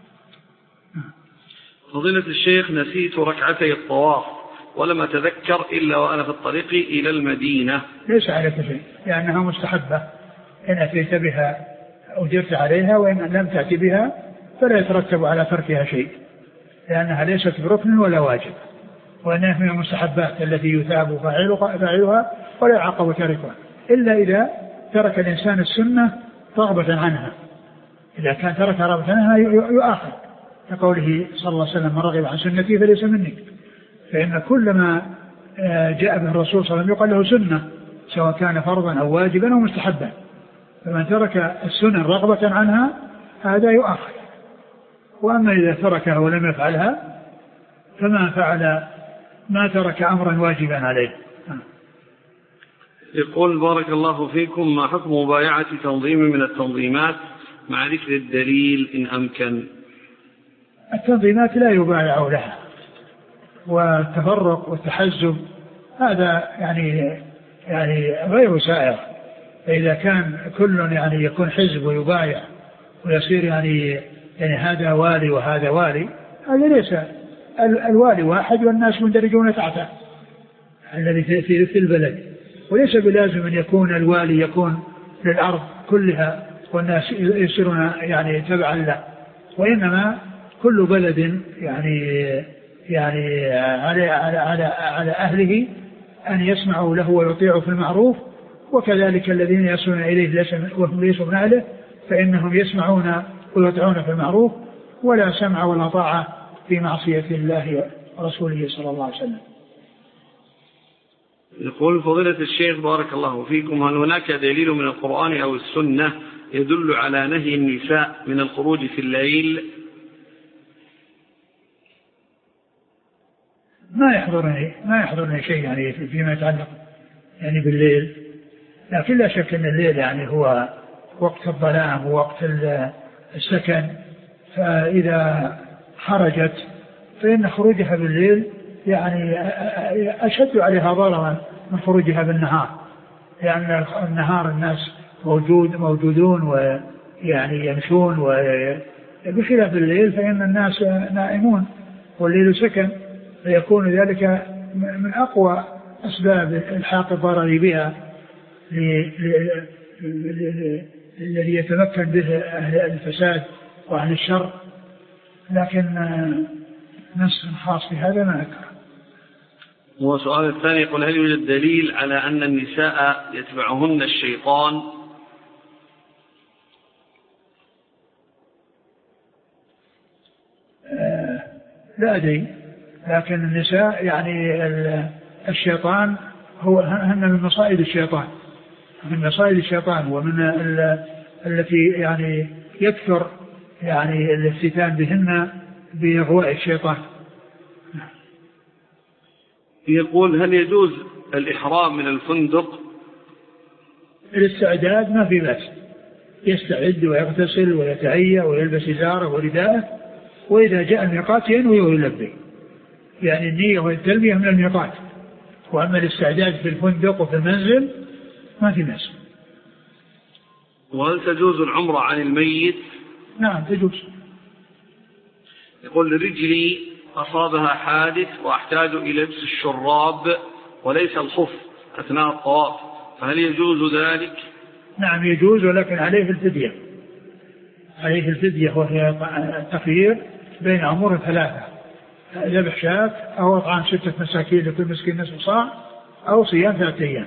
فضيلة الشيخ نسيت ركعتي الطواف ولم أتذكر إلا وأنا في الطريق إلى المدينة. ليس عليك شيء لأنها مستحبة، إن أتيت بها أجرت عليها، وإن لم تأتي بها فلا يترتب على تركها شيء، لأنها ليست بركن ولا واجب، وإنها من المستحبات التي يثاب فاعلها ولا يعاقب تاركها، إلا إذا ترك الإنسان السنة رغبة عنها. إذا كان ترك رغبة عنها يؤاخذ، كقوله صلى الله عليه وسلم من رغب عن سنتي فليس مني. فإن كل ما جاء به الرسول صلى الله عليه وسلم يقال له سنة، سواء كان فرضا أو واجبا أو مستحبا، فمن ترك السنة رغبة عنها هذا يؤاخذ. وأما إذا تركها ولم يفعلها فما فعل ما ترك أمرا واجبا عليه. يقول بارك الله فيكم ما حكم مبايعة تنظيم من التنظيمات مع ذكر الدليل إن أمكن؟ التنظيمات لا يبايع لها، والتفرق والتحزب هذا يعني يعني غير سائر. فإذا كان كل يعني يكون حزب ويبايع ويصير يعني يعني هذا والي وهذا والي، هذا ليس الوالي واحد والناس مندرجون تحته الذي في في البلد، وليس بلازم أن يكون الوالي يكون للأرض كلها والناس يصيرون يعني تبعا له، وإنما كل بلد يعني يعني على على على على أهله أن يسمعوا له ويطيعوا في المعروف، وكذلك الذين يصلون إليه وهم ليسوا من أهله فإنهم يسمعون ويطيعون في المعروف، ولا سمع ولا طاعة في معصية الله ورسوله صلى الله عليه وسلم. يقول فضيلة الشيخ بارك الله فيكم هل هناك دليل من القرآن أو السنة يدل على نهي النساء من الخروج في الليل؟ ما يحضرني ما يحضرني شيء يعني فيما يتعلق يعني بالليل، لكن لا شك أن الليل يعني هو وقت الظلام ووقت السكن، فإذا خرجت فإن خروجها بالليل يعني أشد عليها ضررا من خروجها بالنهار، لأن النهار الناس موجود موجودون ويعني يمشون، وبخلاف الليل فإن الناس نائمون والليل سكن، فيكون ذلك من أقوى أسباب الحاق الضرر بها الذي يتمكن به أهل الفساد وأهل الشر. لكن نص خاص في هذا ما أذكر. والسؤال الثاني يقول: هل يوجد دليل على أن النساء يتبعهن الشيطان؟ آه لا أدري، لكن النساء يعني الشيطان هو هن من مصائد الشيطان، من مصائد الشيطان ومن التي يعني يكثر يعني الافتتان بهن بإغواء الشيطان. يقول: هل يجوز الإحرام من الفندق؟ الاستعداد ما في بأس، يستعد ويغتسل ويتهيأ ويلبس إزاره ورداءه، وإذا جاء الميقات ينوي ويلبي، يعني النية والتلبية من الميقات. وأما الاستعداد في الفندق وفي المنزل ما في بأس. وهل تجوز العمرة عن الميت؟ نعم تجوز. يقول: رجلي أصابها حادث وأحتاج إلى لبس الشراب وليس الخف أثناء الطواف، فهل يجوز ذلك؟ نعم يجوز، ولكن عليه الفدية، عليه الفدية وهي التخيير بين أمور ثلاثة: ذبح شاة أو إطعام ستة مساكين لكل مسكين نصف صاع أو صيام ثلاثة أيام.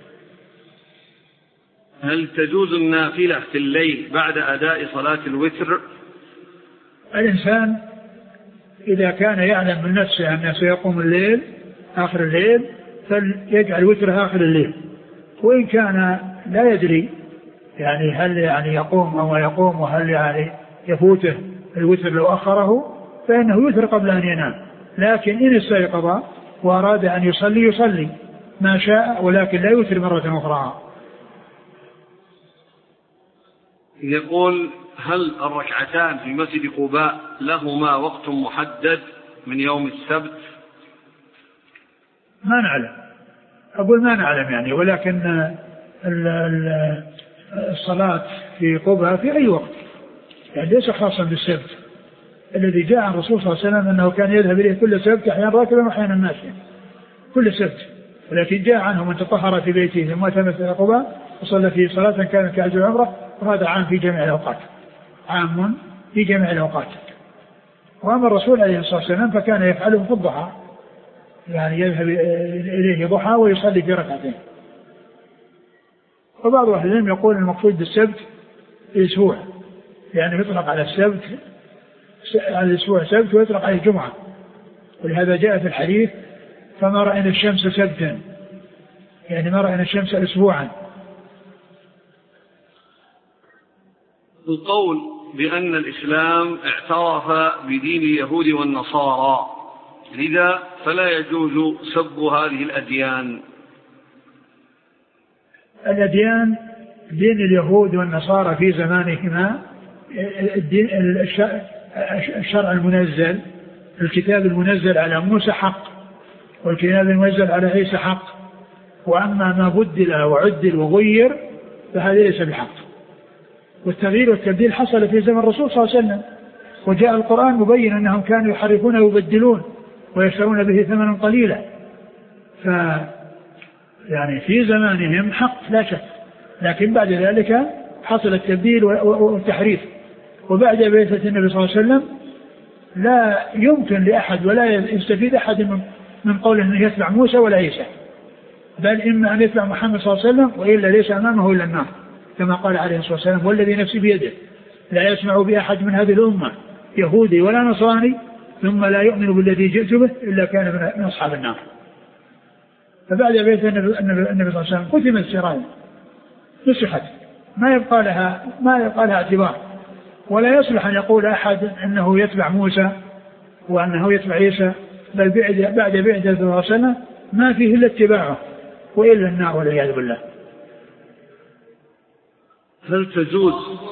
هل تجوز النافلة في الليل بعد أداء صلاة الوتر؟ الإنسان إذا كان يعلم من نفسه أنه سيقوم الليل آخر الليل فليجعل وتر آخر الليل، وإن كان لا يدري يعني هل يعني يقوم أو يقوم وهل يعني يفوته الوتر لو أخره فإنه يوتر قبل أن ينام، لكن إن استيقظ وأراد أن يصلي يصلي ما شاء، ولكن لا يوتر مرة أخرى. يقول: هل الركعتان في مسجد قباء لهما وقت محدد من يوم السبت؟ ما نعلم، أقول ما نعلم يعني، ولكن الصلاة في قباء في أي وقت، يعني ليس خاصا بالسبت. الذي جاء عن الرسول صلى الله عليه وسلم أنه كان يذهب إليه كل سبت أحيانا راكبا وأحيانا ماشيا كل سبت، ولكن جاء عنه من تطهر في بيته ثم أتى مسجد قباء وصلى فيه صلاة كانت كأجر عمره، وهذا عام في جميع الأوقات، عام في جميع الأوقات. وأما الرسول عليه الصلاة والسلام فكان يفعله في الضحى، يعني يذهب إليه ضحى ويصلي في ركعتين. وبعض أهل العلم يقول المقصود بالسبت الأسبوع، يعني يطلق على السبت على الأسبوع سبت ويطلق على الجمعة، ولهذا جاء في الحديث: فما رأينا الشمس سبتا، يعني ما رأينا الشمس أسبوعا. القول بأن الإسلام اعترف بدين اليهود والنصارى، لذا فلا يجوز سب هذه الأديان. الأديان دين اليهود والنصارى في زمانهما، الدين الشرع المنزل، الكتاب المنزل على موسى حق، والكتاب المنزل على عيسى حق، وأما ما بدل وعدل وغير فهذا ليس بحق. والتغيير والتبديل حصل في زمن الرسول صلى الله عليه وسلم، وجاء القرآن مبين أنهم كانوا يحرفون ويبدلون ويشترون به ثمنا قليلا، ف يعني في زمانهم حق لا شك، لكن بعد ذلك حصل التبديل والتحريف. وبعد بعثة النبي صلى الله عليه وسلم لا يمكن لأحد ولا يستفيد أحد من, من قوله أنه يتبع موسى ولا عيسى، بل إما أن يتبع محمد صلى الله عليه وسلم وإلا ليس أمامه إلا النار، كما قال عليه الصلاة والسلام: والذي نفسي بيده لا يسمع بأحد من هذه الأمة يهودي ولا نصراني ثم لا يؤمن بالذي جئت به إلا كان من أصحاب النار. فبعد بعثة النبي صلى الله عليه وسلم ختمت السرايا، نسخت، ما يبقى لها ما يبقى لها اعتبار، ولا يصلح أن يقول أحد أنه يتبع موسى وأنه يتبع عيسى، بل بعد بعثة النبي صلى الله عليه وسلم ما فيه إلا اتباعه وإلا النار والعياذ بالله. هل تجوز